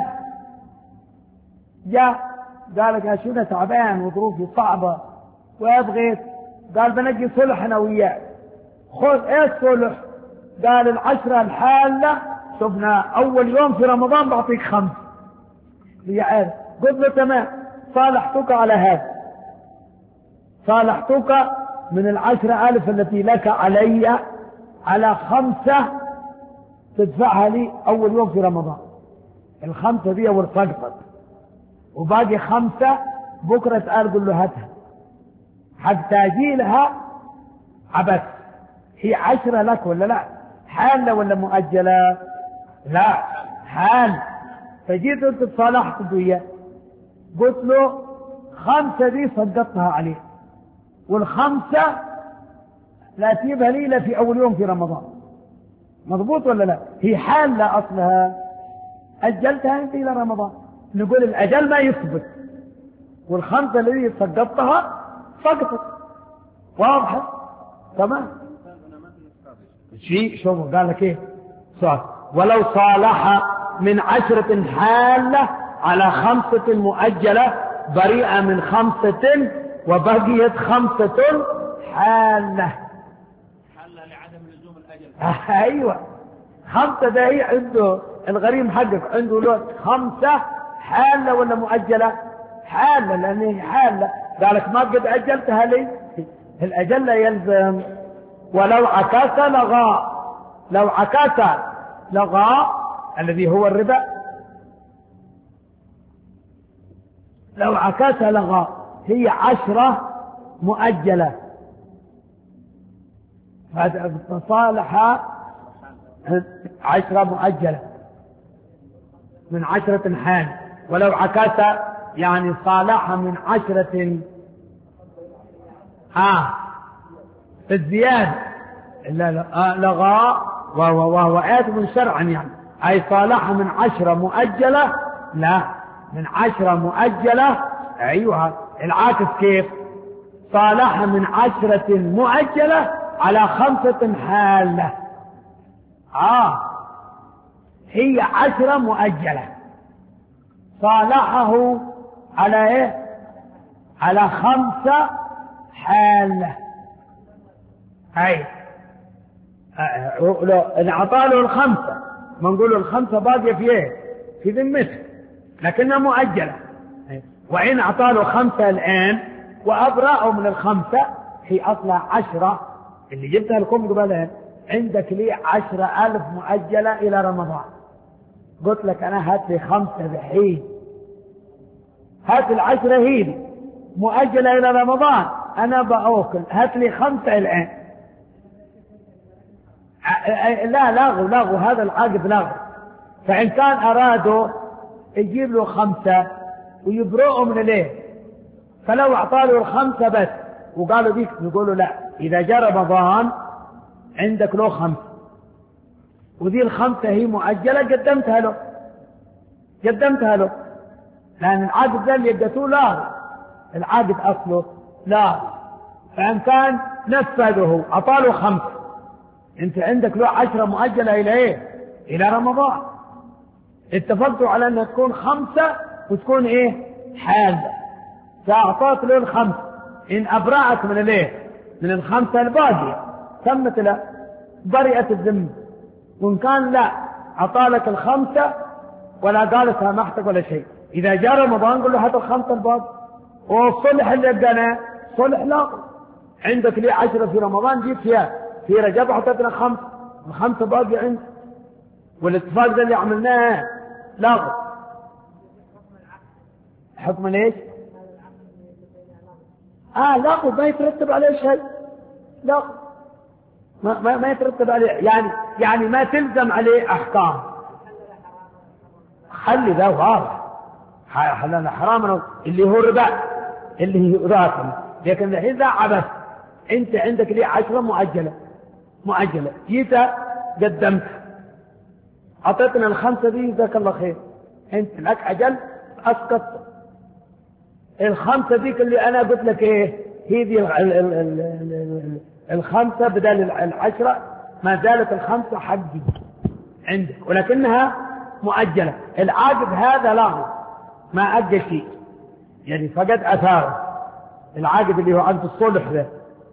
جاء قال لك أشوفنا تعبان وظروفي صعبة وأبغيت، قال بنجي صلح أنا وياك. خذ إيه الصلح؟ قال العشرة الحالة شفنا أول يوم في رمضان بعطيك خمس. يعني قلت له تمام، صالحتك على هذا، صالحتك من العشرة ألف التي لك علي على خمسة تدفعها لي أول يوم في رمضان. الخمسة دي ورصقتك وباقي خمسة بكرة تقال قل له هاتها حق تاجيلها عبث. هي عشرة لك ولا لا؟ حالة ولا مؤجلة؟ لا حال. فجيت انت تصالحت وياه قلت له خمسة دي صدقتها عليه والخمسة لا تجيبها لي إلا في أول يوم في رمضان. مضبوط ولا لا؟ هي حالة أصلها، أجلتها أنت إلى رمضان. نقول الأجل ما يثبت، والخمسة الذي صدقتها سقطت. واضحة؟ تمام. شيء شوفوا قال لك إيه؟ سؤال. ولو صالح من عشرة حالة على خمسة مؤجلة بريئة من خمسة وبقيت خمسة حالة. حالة لعدم لزوم الأجل. أيوة خمسة ده هي عنده الغريم حقك عنده له خمسة حالة ولا مؤجلة؟ حالة، لأن هي حالة. قالك ما قد أجلتها لي، الأجل يلزم. ولو عكس لغى، لو عكس لغى الذي هو الربا، لو عكس لغى هي عشرة مؤجلة فصالح عشرة مؤجلة من عشرة حال. ولو عكس يعني صالح من عشرة آه في الزيادة لغى وهو آثم شرعا، يعني أي صالح من عشرة مؤجلة، لا من عشرة مؤجلة. أيوها العاكس كيف؟ صالح من عشرة مؤجلة على خمسة حالة. آه هي عشرة مؤجلة صالحه على إيه؟ على خمسة حالة. هاي إن عطاله الخمسة ما نقول الخمسة باقية في إيه؟ في ذمته لكنها مؤجلة. وإن عطاله خمسة الآن وأبرأه من الخمسة هي أصلها عشرة اللي جبتها لكم قبلها عندك لي عشرة ألف مؤجلة إلى رمضان، قلت لك أنا هات لي خمسة بحين، هات العشرة هيدي مؤجلة إلى رمضان أنا بأوكل، هات لي خمسة الآن. لا لغوا لغوا هذا العقد لغوا. فإن كان أرادوا يجيب له خمسة ويبرئوا من ليه، فلو أعطاله الخمسة بس وقالوا ديك يقولوا لا، إذا جاء رمضان عندك له خمسة وذي الخمسة هي مؤجلة قدمتها له قدمتها له لأن العقد ذا اللي يقدتوه لا، العقد أصله لا. فإن كان نفذه أعطاله خمسة، أنت عندك له عشرة مؤجلة إلى إيه؟ إلى رمضان. اتفقتوا على أنها تكون خمسة وتكون إيه؟ حالة، فأعطات له الخمسة، إن أبرأت من الإيه؟ من الخمسة الباقية تمت له برئة الذمة. وإن كان لا أعطالك الخمسة ولا قال سامحتك ولا شيء، إذا جاء رمضان قل له هات الخمسة الباقية. والصلح اللي بدنا صلح لا، عندك لي عشرة في رمضان جيب فيها، في رجب حطيتنا خمسة، الخمسة باقي عندك. والاتفاق ده اللي عملناه لا. حكم ليش؟ آه لا، ما يترتب عليه شيء، لا ما, ما, ما يترتب عليه، يعني يعني ما تلزم عليه أحكام. خلي ذا واضح، حلال حرام اللي هو الربا اللي هو راتب، لكن الحين ذا عبث. أنت عندك لي عشرة مؤجلة مؤجلة جيت قدمت أعطيتنا الخمسة دي جزاك الله خير، أنت لك أجل أسقط الخمسة ديك اللي أنا قلت لك إيه هي دي الخمسة بدل العشرة، ما زالت الخمسة حقي عندك ولكنها مؤجلة. العقد هذا لا ما أجل شيء، يعني فقد أثاره العقد اللي هو عند الصلح ذا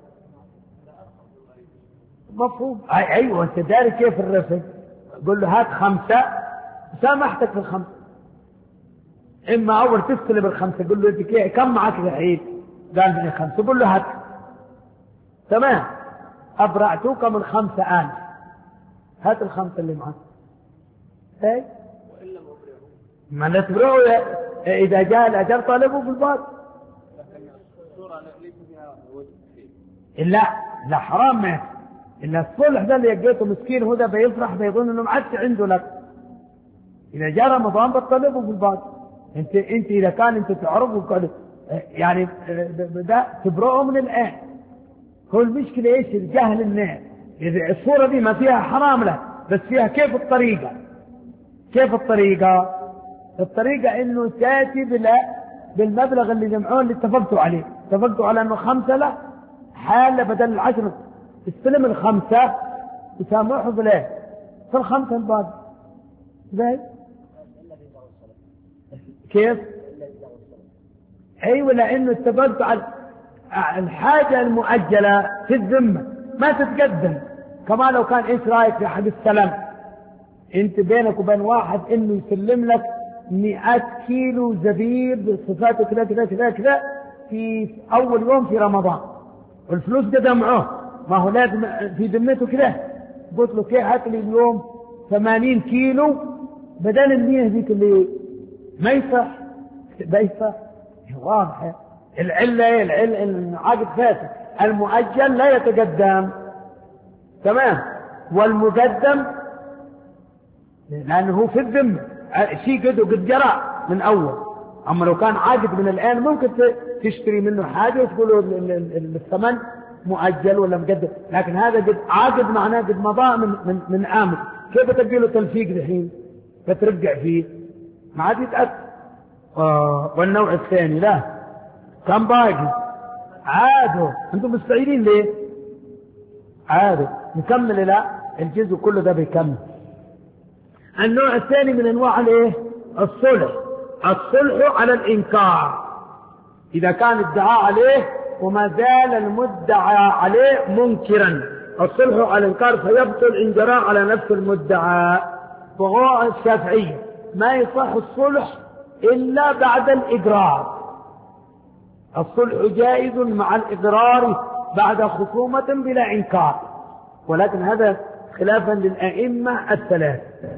مفهوم. أي أيوة أنت داري كيف الرفق، قل له هات خمسة سامحتك في الخمسة، إما أول تستلم الخمسة قل له أنت كم معك الحين، قال من خمسة قل له هات تمام أبرأتوك من خمسة آن، هات الخمسة اللي معك. ايه ما نتبرعوا إذا جاء الأجل طالبوا في الباب. إلا لا حرام ما إلا الصلح ده اللي يجيته مسكين هو ده بيفرح بيظن إنه ما عادش عنده لك. إذا جاء رمضان بتطلبوا في الباب. أنت أنت إذا كان أنت تعرفوا يعني بدأ تبرئوا من الآن. هو المشكلة إيش؟ الجهل الناس. إذا الصورة دي ما فيها حرام له بس فيها كيف الطريقة. كيف الطريقة؟ الطريقة إنه تأتي بلا بالمبلغ اللي جمعوه اللي اتفقتوا عليه، اتفقتوا على إنه خمسة له حالة بدل العشرة، استلم الخمسة وسامحوا بلا في الخمسة الباقي. زي كيف؟ أيوة لأنه اتفقتوا على الحاجة المؤجلة في الذمة ما تتقدم. كما لو كان إيش رأيك في حق السلام، أنت بينك وبين واحد إنه يسلم لك مئة كيلو زبيب بصفاته كذا كذا كذا كذا في أول يوم في رمضان والفلوس قد معه، ما هو لازم في ذمته كذا. قلت له كيف هات لي اليوم ثمانين كيلو بدل المية ذيك اللي ما يصح ما يصح. واضحة العلة ايه؟ العلة العقد فاسد. المؤجل لا يتقدم تمام، والمقدم لأنه هو في الذمة شيء قد قد جرى من أول. أما لو كان عقد من الآن ممكن تشتري منه حاجة وتقولوا الثمن مؤجل ولا مقدم، لكن هذا قد عقد معناه قد مضى من من من عام. كيف تبي له تلفيق الحين فترجع فيه؟ ما عاد يتأثر. آه والنوع الثاني لا كم باقي عادوا. انتم مستعيدين ليه؟ عادوا نكمل. لا الجزء كله ده بيكمل. النوع الثاني من انواع الايه؟ الصلح. الصلح على الانكار اذا كان الدعاء عليه وما زال المدعى عليه منكرا. الصلح على الانكار فيبطل ان جرى على نفس المدعى. وهو الشافعية ما يصح الصلح إلا بعد الإقرار. الصلح جائز مع الإقرار بعد خصومة بلا إنكار، ولكن هذا خلافا للأئمة الثلاث.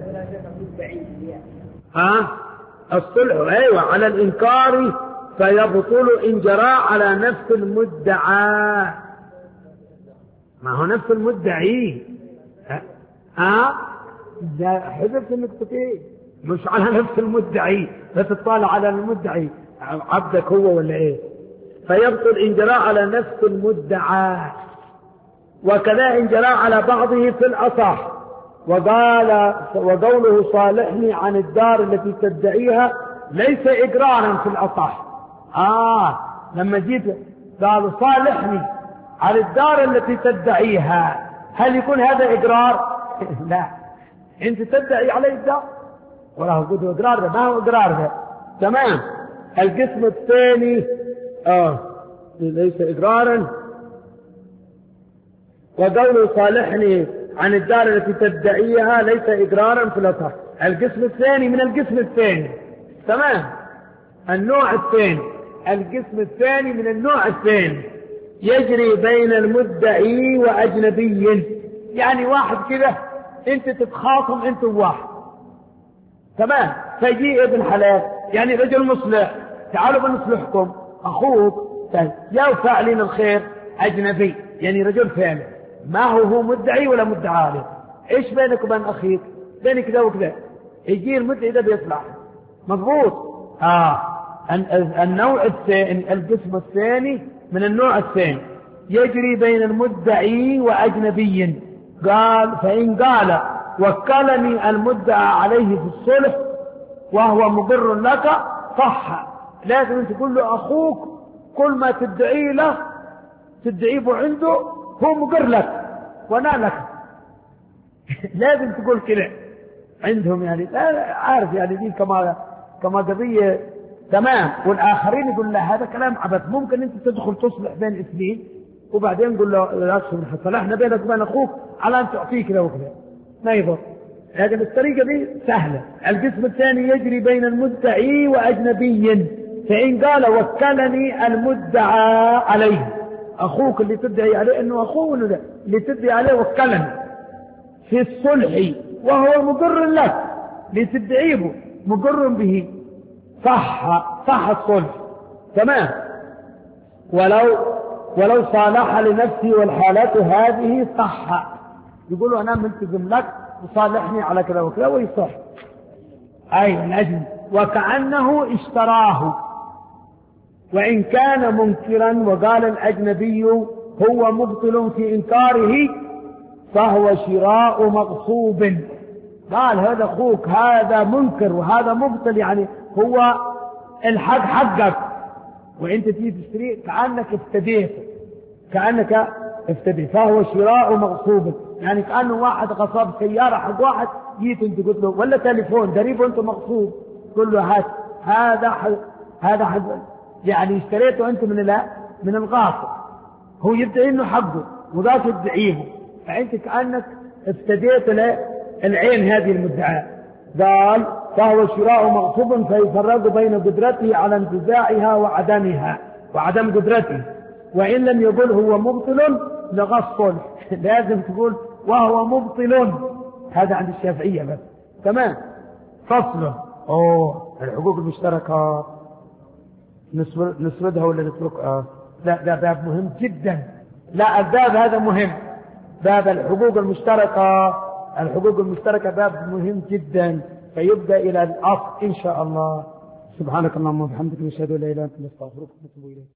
ها الصلح أيوة على الإنكار فيبطل إن جرى على نفس المدعى. ما هو نفس المدعي. ها ده حذفت النقطتين، مش على نفس المدعي، بس تطالع على المدعي عبدك هو ولا ايه. فيبطل إن جرى على نفس المدعى، وكذا إن جرى على بعضه في الأصح. وقال وقوله صالحني عن الدار التي تدعيها ليس إقرارا في الأصح. آه لما جيت قالوا صالحني عن الدار التي تدعيها، هل يكون هذا إقرار؟ لا، أنت تدعي عليه الدار ولا هو قد إقرار، ده ما هو إقرار ده. تمام. القسم الثاني آه ليس إقرارا. وقوله صالحني عن الدار التي تدعيها ليس إقرارا في الأصح. القسم الثاني من القسم الثاني. تمام. النوع الثاني القسم الثاني من النوع الثاني يجري بين المدعي وأجنبي. يعني واحد كده انت تتخاصم انت وواحد، تمام، فيجي ابن حلال يعني رجل مصلح، تعالوا بنصلحكم، اخوك يوفى لنا الخير اجنبي يعني رجل فعلا، ما هو هو مدعي ولا مدعى عليه. ايش بينك وبين اخيك؟ بينك كذا وكذا، يجي المدعي ده بيطلع مضبوط. اه النوع الثاني القسم الثاني من النوع الثاني يجري بين المدعي وأجنبي. قال فإن قال وكلني المدعى عليه في الصلح وهو مقر لك صح. لازم انت تقول له أخوك كل ما تدعي له تدعيه عنده هو مقر لك وانا لك. لازم تقول كده عندهم، يعني عارف يعني دي كما كما قضية. تمام. والآخرين يقول له هذا كلام عبث، ممكن انت تدخل تصلح بين اثنين وبعدين قل له لا تصلح، صلحنا بينك وبين اخوك على ان تعطيه كذا وكذا، ما يضر. لكن الطريقة دي سهلة. القسم الثاني يجري بين المدعي وأجنبي. فإن قال وكلني المدعى عليه، أخوك اللي تدعي عليه أنه أخوه اللي تدعي عليه وكلني في الصلح وهو مقر لك لتدعيه مقر به، صح صح الصلح. تمام. ولو ولو صالح لنفسي والحالات هذه صح، يقولوا أنا ملتزم لك وصالحني على كذا وكذا ويصح. أي الأجل وكأنه اشتراه وإن كان منكرا. وقال الأجنبي هو مبطل في إنكاره فهو شراء مغصوب. قال هذا أخوك هذا منكر وهذا مبطل، يعني هو الحق حقك وانت تيجي تشتريه كأنك افتديت كأنك افتديت فهو شراء مغصوب. يعني كأنه واحد غصب سيارة حق واحد، جيت انت قلت له ولا تليفون دريبه انت مغصوب، قل له هات هذا حد هذا حد، يعني اشتريته انت من لا من الغاصب، هو يدعي انه حقه وذاك يدعيه، فانت كأنك افتديت العين هذه المدعاة. قال فهو شراء مغصوب فيفرق بين قدرته على انتزاعها وعدمها وعدم قدرته. وإن لم يقل هو مبطل لغص، لازم تقول وهو مبطل. هذا عند الشافعية بس. تمام. فصله أوه الحقوق المشتركة نسردها ولا نتركها؟ لا ده باب مهم جدا. لا الباب هذا مهم، باب الحقوق المشتركة. الحقوق المشتركة باب مهم جدا، فيبدأ إلى الأصل إن شاء الله. سبحانك اللهم وبحمدك نشهد أن لا إله إلا أنت نستغفرك ونتوب إليك.